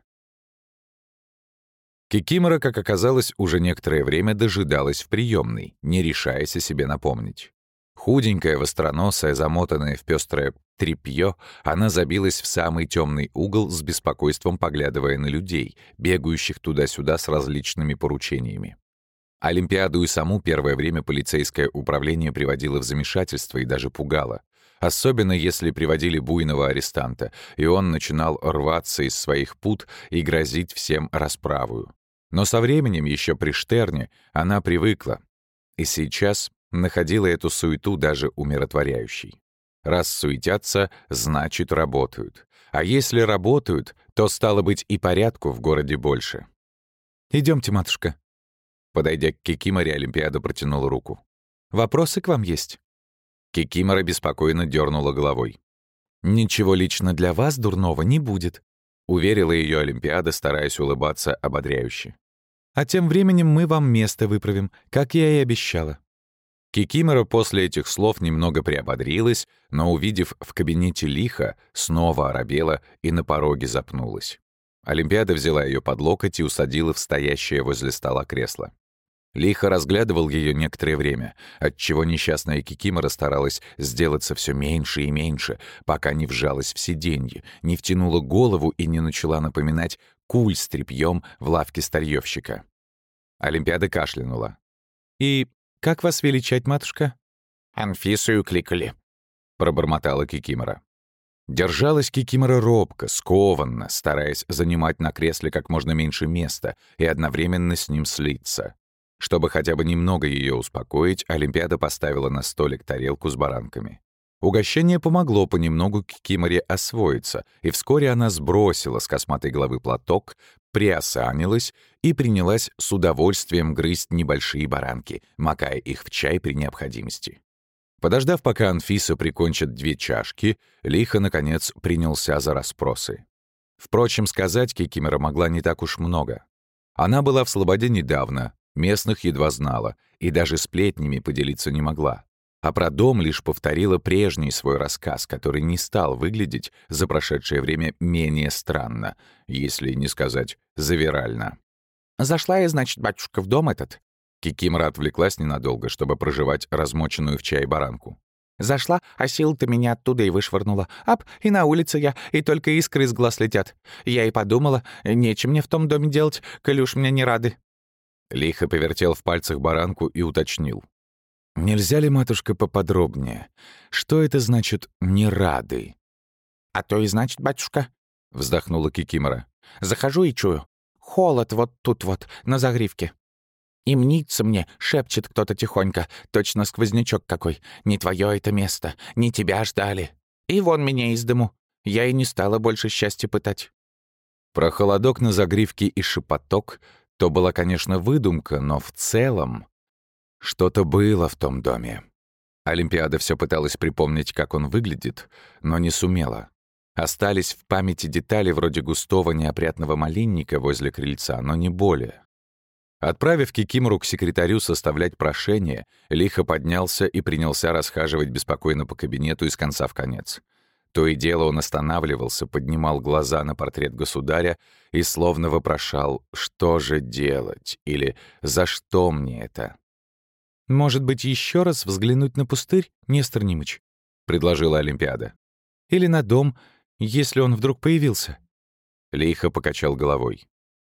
Кикимора, как оказалось, уже некоторое время дожидалась в приемной, не решаясь о себе напомнить. Худенькая, востроносая, замотанная в пестрое тряпье, она забилась в самый темный угол с беспокойством, поглядывая на людей, бегающих туда-сюда с различными поручениями. Олимпиаду и саму первое время полицейское управление приводило в замешательство и даже пугало. Особенно если приводили буйного арестанта, и он начинал рваться из своих пут и грозить всем расправою. Но со временем, еще при Штерне, она привыкла. И сейчас находила эту суету даже умиротворяющей. Раз суетятся, значит, работают. А если работают, то, стало быть, и порядку в городе больше. «Идемте, матушка». Подойдя к Кикиморе, Олимпиада протянула руку. «Вопросы к вам есть?» Кикимора беспокойно дернула головой. «Ничего лично для вас дурного не будет», — уверила ее Олимпиада, стараясь улыбаться ободряюще. «А тем временем мы вам место выправим, как я и обещала». Кикимора после этих слов немного приободрилась, но, увидев в кабинете лихо, снова оробела и на пороге запнулась. Олимпиада взяла ее под локоть и усадила в стоящее возле стола кресло. Лихо разглядывал ее некоторое время, отчего несчастная Кикимора старалась сделаться все меньше и меньше, пока не вжалась в сиденье, не втянула голову и не начала напоминать куль с тряпьем в лавке старьевщика. Олимпиада кашлянула. «И как вас величать, матушка?» «Анфисою кликали», — пробормотала Кикимора. Держалась Кикимора робко, скованно, стараясь занимать на кресле как можно меньше места и одновременно с ним слиться. Чтобы хотя бы немного ее успокоить, Олимпиада поставила на столик тарелку с баранками. Угощение помогло понемногу Кикиморе освоиться, и вскоре она сбросила с косматой головы платок, приосанилась и принялась с удовольствием грызть небольшие баранки, макая их в чай при необходимости. Подождав, пока Анфиса прикончит 2 чашки, лихо, наконец, принялся за расспросы. Впрочем, сказать Кикимора могла не так уж много. Она была в Слободе недавно, местных едва знала и даже сплетнями поделиться не могла. А про дом лишь повторила прежний свой рассказ, который не стал выглядеть за прошедшее время менее странно, если не сказать завирально. «Зашла я, значит, батюшка, в дом этот». Кикимора отвлеклась ненадолго, чтобы прожевать размоченную в чай баранку. «Зашла, а сила-то меня оттуда и вышвырнула. Ап, и на улице я, и только искры из глаз летят. Я и подумала, нечем мне в том доме делать, коли уж мне не рады». Лихо повертел в пальцах баранку и уточнил. «Нельзя ли, матушка, поподробнее? Что это значит «не рады»?» «А то и значит, батюшка», — вздохнула Кикимора. «захожу и чую. Холод вот тут вот, на загривке. И мнится мне, шепчет кто-то тихонько, точно сквознячок какой. Не твое это место, не тебя ждали. И вон меня из дому. Я и не стала больше счастья пытать». Про холодок на загривке и шепоток то была, конечно, выдумка, но в целом что-то было в том доме. Олимпиада все пыталась припомнить, как он выглядит, но не сумела. Остались в памяти детали вроде густого неопрятного малинника возле крыльца, но не более. Отправив Кикимору к секретарю составлять прошение, лихо поднялся и принялся расхаживать беспокойно по кабинету из конца в конец. То и дело он останавливался, поднимал глаза на портрет государя и словно вопрошал «что же делать?» или «за что мне это?». «Может быть, еще раз взглянуть на пустырь, Нестор Нимыч?» — предложила Олимпиада. «Или на дом, если он вдруг появился?» Лихо покачал головой.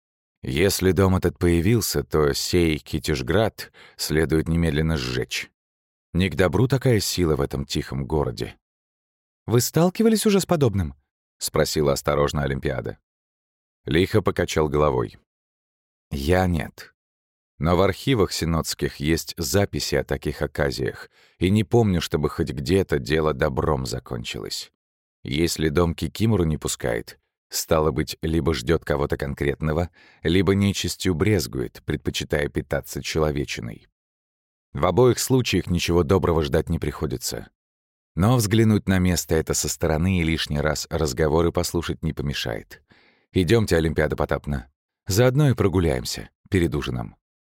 «Если дом этот появился, то сей Китежград следует немедленно сжечь. Не к добру такая сила в этом тихом городе». «Вы сталкивались уже с подобным?» — спросила осторожно Олимпиада. Лихо покачал головой. «Я нет. Но в архивах синодских есть записи о таких оказиях, и не помню, чтобы хоть где-то дело добром закончилось. Если дом Кикимору не пускает, стало быть, либо ждет кого-то конкретного, либо нечистью брезгует, предпочитая питаться человечиной. В обоих случаях ничего доброго ждать не приходится. Но взглянуть на место это со стороны и лишний раз разговоры послушать не помешает. Идемте, Олимпиада Потапна. Заодно и прогуляемся перед ужином.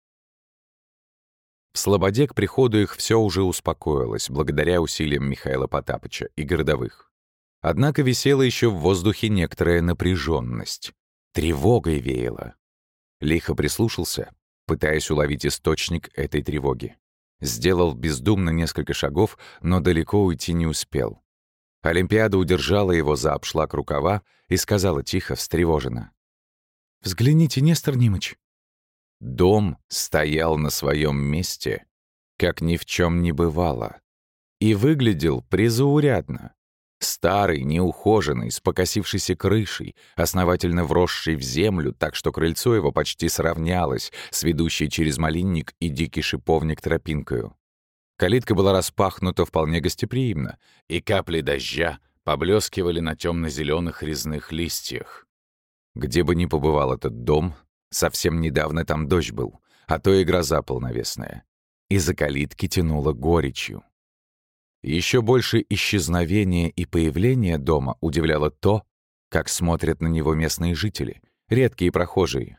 В Слободе к приходу их все уже успокоилось, благодаря усилиям Михаила Потапыча и городовых. Однако висела еще в воздухе некоторая напряженность. Тревогой веяло. Лихо прислушался, пытаясь уловить источник этой тревоги. Сделал бездумно несколько шагов, но далеко уйти не успел. Олимпиада удержала его за обшлаг рукава и сказала тихо, встревоженно: «Взгляните, Нестор Нимыч». Дом стоял на своем месте, как ни в чем не бывало, и выглядел презаурядно. Старый, неухоженный, с покосившейся крышей, основательно вросший в землю, так что крыльцо его почти сравнялось с ведущей через малинник и дикий шиповник тропинкою. Калитка была распахнута вполне гостеприимно, и капли дождя поблескивали на темно-зеленых резных листьях. Где бы ни побывал этот дом, совсем недавно там дождь был, а то и гроза полновесная. Из-за калитки тянуло горечью. Еще больше исчезновения и появления дома удивляло то, как смотрят на него местные жители, редкие прохожие.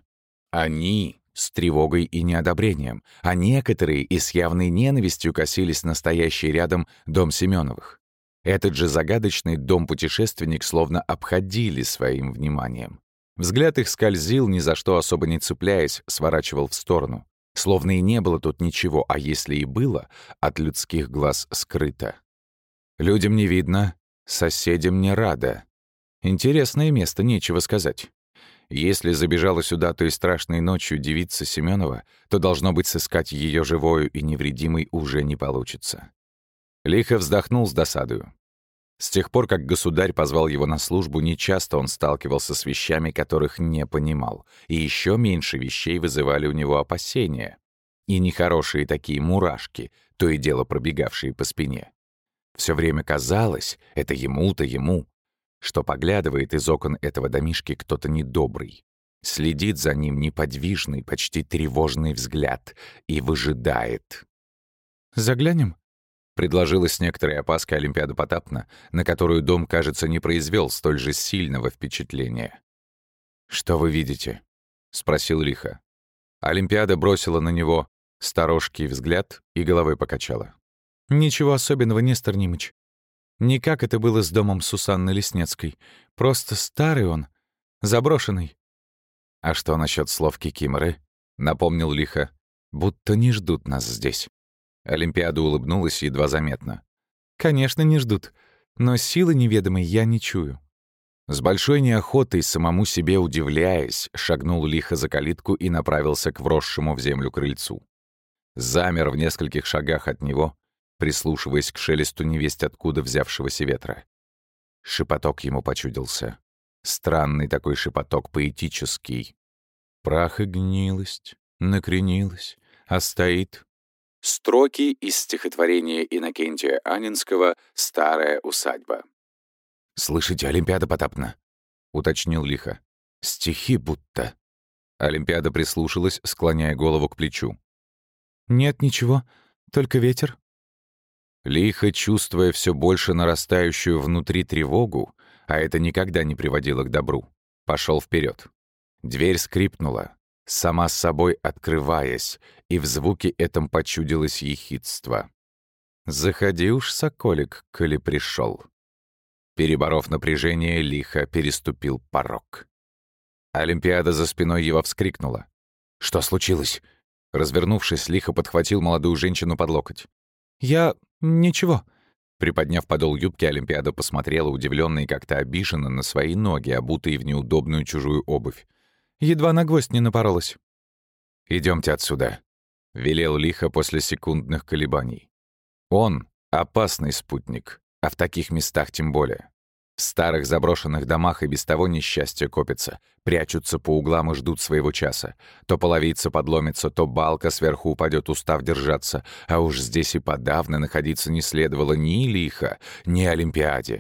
Они с тревогой и неодобрением, а некоторые и с явной ненавистью косились на стоящий рядом дом Семеновых. Этот же загадочный дом-путешественник словно обходили своим вниманием. Взгляд их скользил, ни за что особо не цепляясь, сворачивал в сторону. Словно и не было тут ничего, а если и было, от людских глаз скрыто. Людям не видно, соседям не рада. Интересное место, нечего сказать. Если забежала сюда той страшной ночью девица Семенова, то, должно быть, сыскать ее живою и невредимой уже не получится. Лихо вздохнул с досадою. С тех пор, как государь позвал его на службу, нечасто он сталкивался с вещами, которых не понимал, и еще меньше вещей вызывали у него опасения. И нехорошие такие мурашки, то и дело пробегавшие по спине. Все время казалось, это ему-то ему, что поглядывает из окон этого домишки кто-то недобрый. Следит за ним неподвижный, почти тревожный взгляд и выжидает. «Заглянем?» — предложила с некоторой опаской Олимпиада Потапна, на которую дом, кажется, не произвел столь же сильного впечатления. «Что вы видите?» — спросил лихо. Олимпиада бросила на него сторожкий взгляд и головой покачала. «Ничего особенного, Нестор Нимыч. Не как это было с домом Сусанны Леснецкой. Просто старый он, заброшенный». «А что насчет слов Кикиморы?» — напомнил лихо. «Будто не ждут нас здесь». Олимпиада улыбнулась едва заметно. «Конечно, не ждут, но силы неведомой я не чую». С большой неохотой, самому себе удивляясь, шагнул лихо за калитку и направился к вросшему в землю крыльцу. Замер в нескольких шагах от него, прислушиваясь к шелесту невесть откуда взявшегося ветра. Шепоток ему почудился. Странный такой шепоток, поэтический. «Прах и гнилость, накренилась, а стоит...» Строки из стихотворения Иннокентия Анинского «Старая усадьба». «Слышите, Олимпиада Потапна?» — уточнил лихо. «Стихи будто». Олимпиада прислушалась, склоняя голову к плечу. «Нет, ничего, только ветер». Лихо, чувствуя все больше нарастающую внутри тревогу, а это никогда не приводило к добру, пошел вперед. Дверь скрипнула, сама с собой открываясь, и в звуке этом почудилось ехидство. «Заходи уж, соколик, коли пришел». Переборов напряжение, лихо переступил порог. Олимпиада за спиной его вскрикнула. «Что случилось?» Развернувшись, лихо подхватил молодую женщину под локоть. «Я... ничего». Приподняв подол юбки, Олимпиада посмотрела удивлённо и как-то обиженно на свои ноги, обутые в неудобную чужую обувь. Едва на гвоздь не напоролась. «Идёмте отсюда», — велел лихо после секундных колебаний. Он — опасный спутник, а в таких местах тем более. В старых заброшенных домах и без того несчастье копится, прячутся по углам и ждут своего часа. То половица подломится, то балка сверху упадет, устав держаться, а уж здесь и подавно находиться не следовало ни лихо, ни Олимпиаде.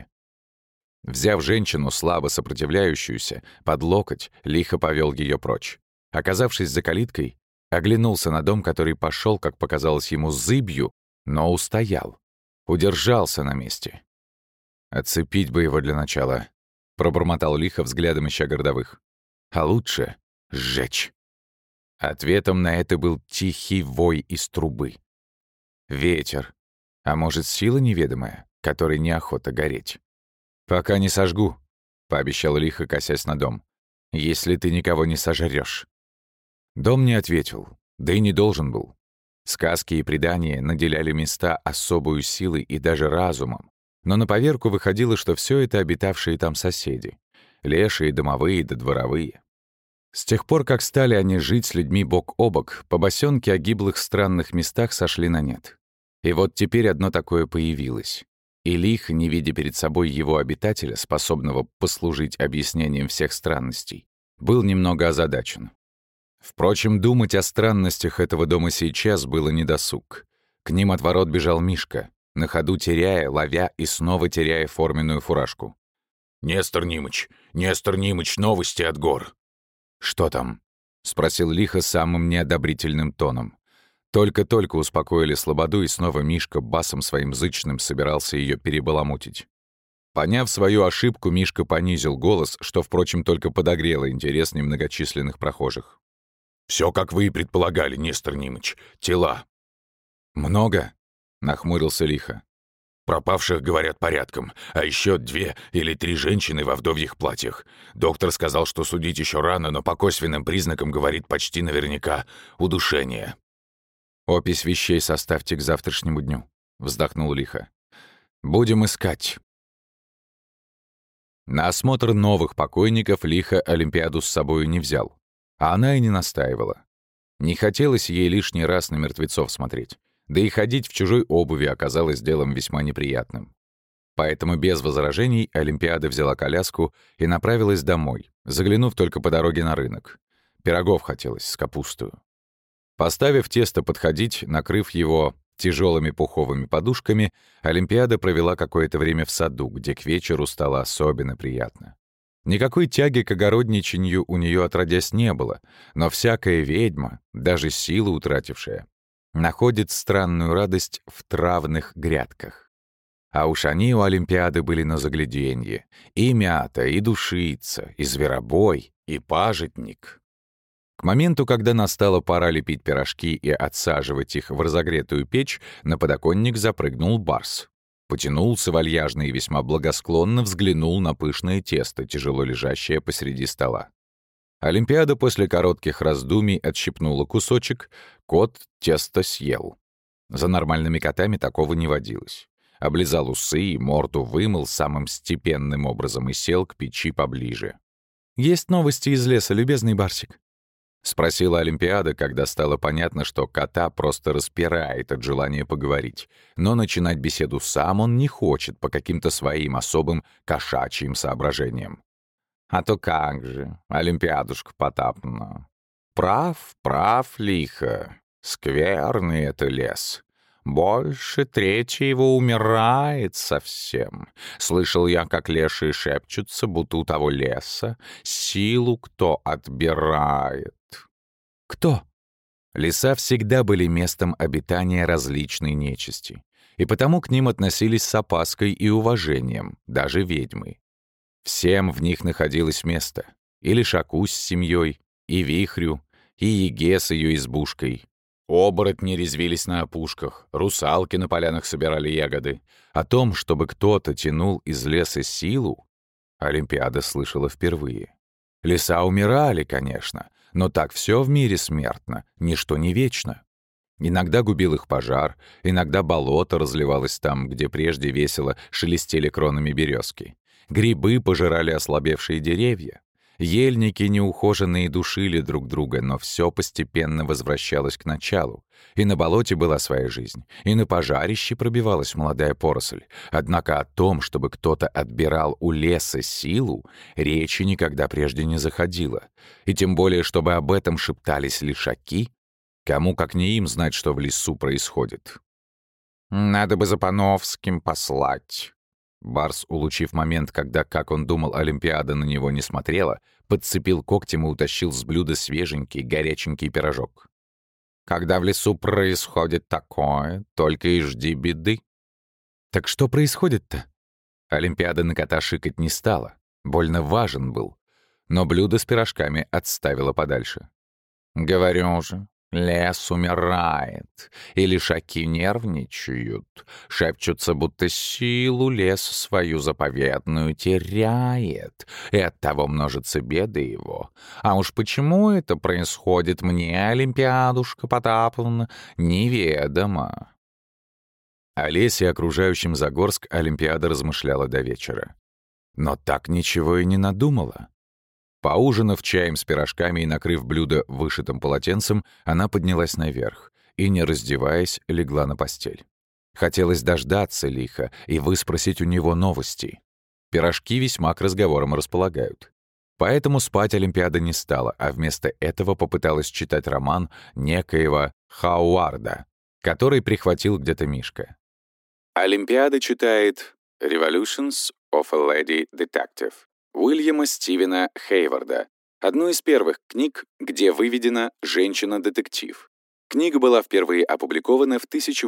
Взяв женщину, слабо сопротивляющуюся, под локоть, лихо повел ее прочь. Оказавшись за калиткой, оглянулся на дом, который пошел, как показалось ему, зыбью, но устоял. Удержался на месте. «Отцепить бы его для начала», — пробормотал лихо, взглядом ища городовых. «А лучше — сжечь». Ответом на это был тихий вой из трубы. Ветер, а может, сила неведомая, которой неохота гореть. «Пока не сожгу», — пообещал лихо, косясь на дом, — «если ты никого не сожрёшь». Дом не ответил, да и не должен был. Сказки и предания наделяли места особую силой и даже разумом, но на поверку выходило, что все это обитавшие там соседи. Лешие, домовые да дворовые. С тех пор, как стали они жить с людьми бок о бок, побосенки о гиблых странных местах сошли на нет. И вот теперь одно такое появилось. И лихо, не видя перед собой его обитателя, способного послужить объяснением всех странностей, был немного озадачен. Впрочем, думать о странностях этого дома сейчас было недосуг. К ним от ворот бежал Мишка, на ходу теряя, ловя и снова теряя форменную фуражку. Нестор Нимыч, новости от гор». «Что там?» — спросил лихо самым неодобрительным тоном. Только-только успокоили слободу, и снова Мишка басом своим зычным собирался ее перебаламутить. Поняв свою ошибку, Мишка понизил голос, что, впрочем, только подогрело интерес немногочисленных прохожих. «Все, как вы и предполагали, Нестор Нимыч. Тела». «Много?» — нахмурился лихо. «Пропавших, говорят, порядком, а еще 2 или 3 женщины во вдовьих платьях. Доктор сказал, что судить еще рано, но по косвенным признакам говорит почти наверняка удушение». «Опись вещей составьте к завтрашнему дню», — вздохнул лихо. «Будем искать». На осмотр новых покойников лихо Олимпиаду с собою не взял, а она и не настаивала. Не хотелось ей лишний раз на мертвецов смотреть. Да и ходить в чужой обуви оказалось делом весьма неприятным. Поэтому без возражений Олимпиада взяла коляску и направилась домой, заглянув только по дороге на рынок. Пирогов хотелось с капустою. Поставив тесто подходить, накрыв его тяжелыми пуховыми подушками, Олимпиада провела какое-то время в саду, где к вечеру стало особенно приятно. Никакой тяги к огородничанью у нее отродясь не было, но всякая ведьма, даже силу утратившая, находит странную радость в травных грядках. А уж они у Олимпиады были на загляденье. И мята, и душица, и зверобой, и пажитник. К моменту, когда настала пора лепить пирожки и отсаживать их в разогретую печь, на подоконник запрыгнул барс. Потянулся вальяжно и весьма благосклонно взглянул на пышное тесто, тяжело лежащее посреди стола. Олимпиада после коротких раздумий отщипнула кусочек, кот тесто съел. За нормальными котами такого не водилось. Облизал усы и морду вымыл самым степенным образом и сел к печи поближе. «Есть новости из леса, любезный барсик?» — спросила Олимпиада, когда стало понятно, что кота просто распирает от желания поговорить. Но начинать беседу сам он не хочет по каким-то своим особым кошачьим соображениям. «А то как же, Олимпиадушка Потапна. Прав, лихо. Скверный это лес. Больше трети его умирает совсем. Слышал я, как лешие шепчутся, будто у того леса силу кто отбирает». «Кто?» Леса всегда были местом обитания различной нечисти, и потому к ним относились с опаской и уважением, даже ведьмы. Всем в них находилось место. И Лешаку с семьей, и Вихрю, и Еге с ее избушкой. Оборотни резвились на опушках, русалки на полянах собирали ягоды. О том, чтобы кто-то тянул из леса силу, Олимпиада слышала впервые. Леса умирали, конечно, но так все в мире смертно, ничто не вечно. Иногда губил их пожар, иногда болото разливалось там, где прежде весело шелестели кронами березки. Грибы пожирали ослабевшие деревья. Ельники неухоженные душили друг друга, но все постепенно возвращалось к началу. И на болоте была своя жизнь, и на пожарище пробивалась молодая поросль. Однако о том, чтобы кто-то отбирал у леса силу, речи никогда прежде не заходило. И тем более, чтобы об этом шептались лишаки, кому как не им знать, что в лесу происходит. «Надо бы за Пановским послать». Барс, улучив момент, когда, как он думал, Олимпиада на него не смотрела, подцепил когтем и утащил с блюда свеженький, горяченький пирожок. «Когда в лесу происходит такое, только и жди беды». «Так что происходит-то?» Олимпиада на кота шикать не стала. Больно важен был. Но блюдо с пирожками отставила подальше. «Говорю же, лес умирает, и лишаки нервничают, шепчутся, будто силу лес свою заповедную теряет, и оттого множатся беды его. А уж почему это происходит мне, Олимпиадушка Потаповна, неведомо». О лесе, окружающем Загорск, Олимпиада размышляла до вечера. Но так ничего и не надумала. Поужинав чаем с пирожками и накрыв блюдо вышитым полотенцем, она поднялась наверх и, не раздеваясь, легла на постель. Хотелось дождаться лиха и выспросить у него новости. Пирожки весьма к разговорам располагают. Поэтому спать Олимпиада не стала, а вместо этого попыталась читать роман некоего Хауарда, который прихватил где-то Мишка. Олимпиада читает «Revolutions of a Lady Detective» Уильяма Стивена Хейварда, одну из первых книг, где выведена женщина-детектив. Книга была впервые опубликована в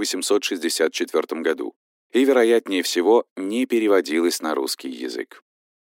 1864 году и, вероятнее всего, не переводилась на русский язык.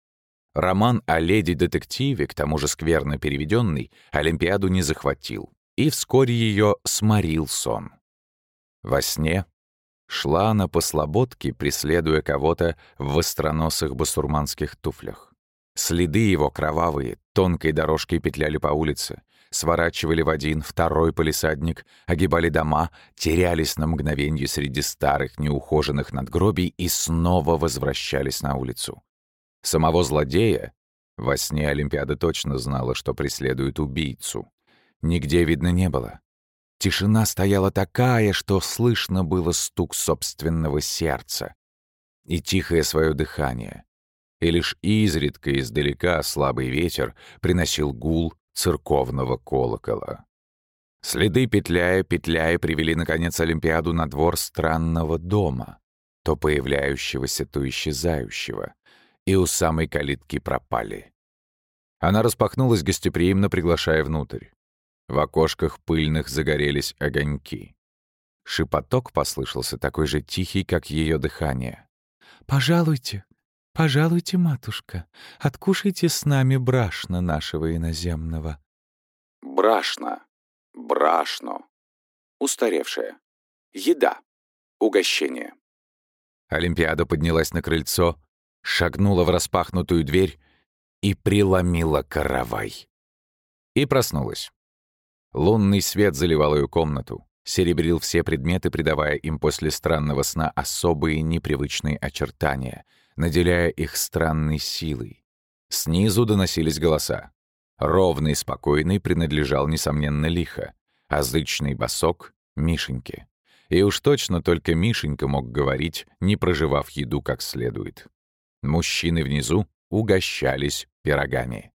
Роман о леди-детективе, к тому же скверно переведенный, Олимпиаду не захватил, и вскоре ее сморил сон. Во сне шла она по слободке, преследуя кого-то в востроносых басурманских туфлях. Следы его кровавые тонкой дорожкой петляли по улице, сворачивали в один, второй палисадник, огибали дома, терялись на мгновенье среди старых неухоженных надгробий и снова возвращались на улицу. Самого злодея во сне Олимпиада точно знала, что преследует убийцу. Нигде видно не было. Тишина стояла такая, что слышно было стук собственного сердца и тихое свое дыхание. И лишь изредка издалека слабый ветер приносил гул церковного колокола. Следы петляя привели, наконец, Олимпиаду на двор странного дома, то появляющегося, то исчезающего, и у самой калитки пропали. Она распахнулась гостеприимно, приглашая внутрь. В окошках пыльных загорелись огоньки. Шепоток послышался такой же тихий, как ее дыхание. «Пожалуйте, пожалуйте, матушка, откушайте с нами брашна нашего иноземного». Брашна, брашно, устаревшая. Еда, угощение. Олимпиада поднялась на крыльцо, шагнула в распахнутую дверь и приломила каравай. И проснулась. Лунный свет заливал ее комнату, серебрил все предметы, придавая им после странного сна особые непривычные очертания, наделяя их странной силой. Снизу доносились голоса. Ровный и спокойный принадлежал, несомненно, лихо, а зычный басок — Мишеньке. И уж точно только Мишенька мог говорить, не проживав еду как следует. Мужчины внизу угощались пирогами.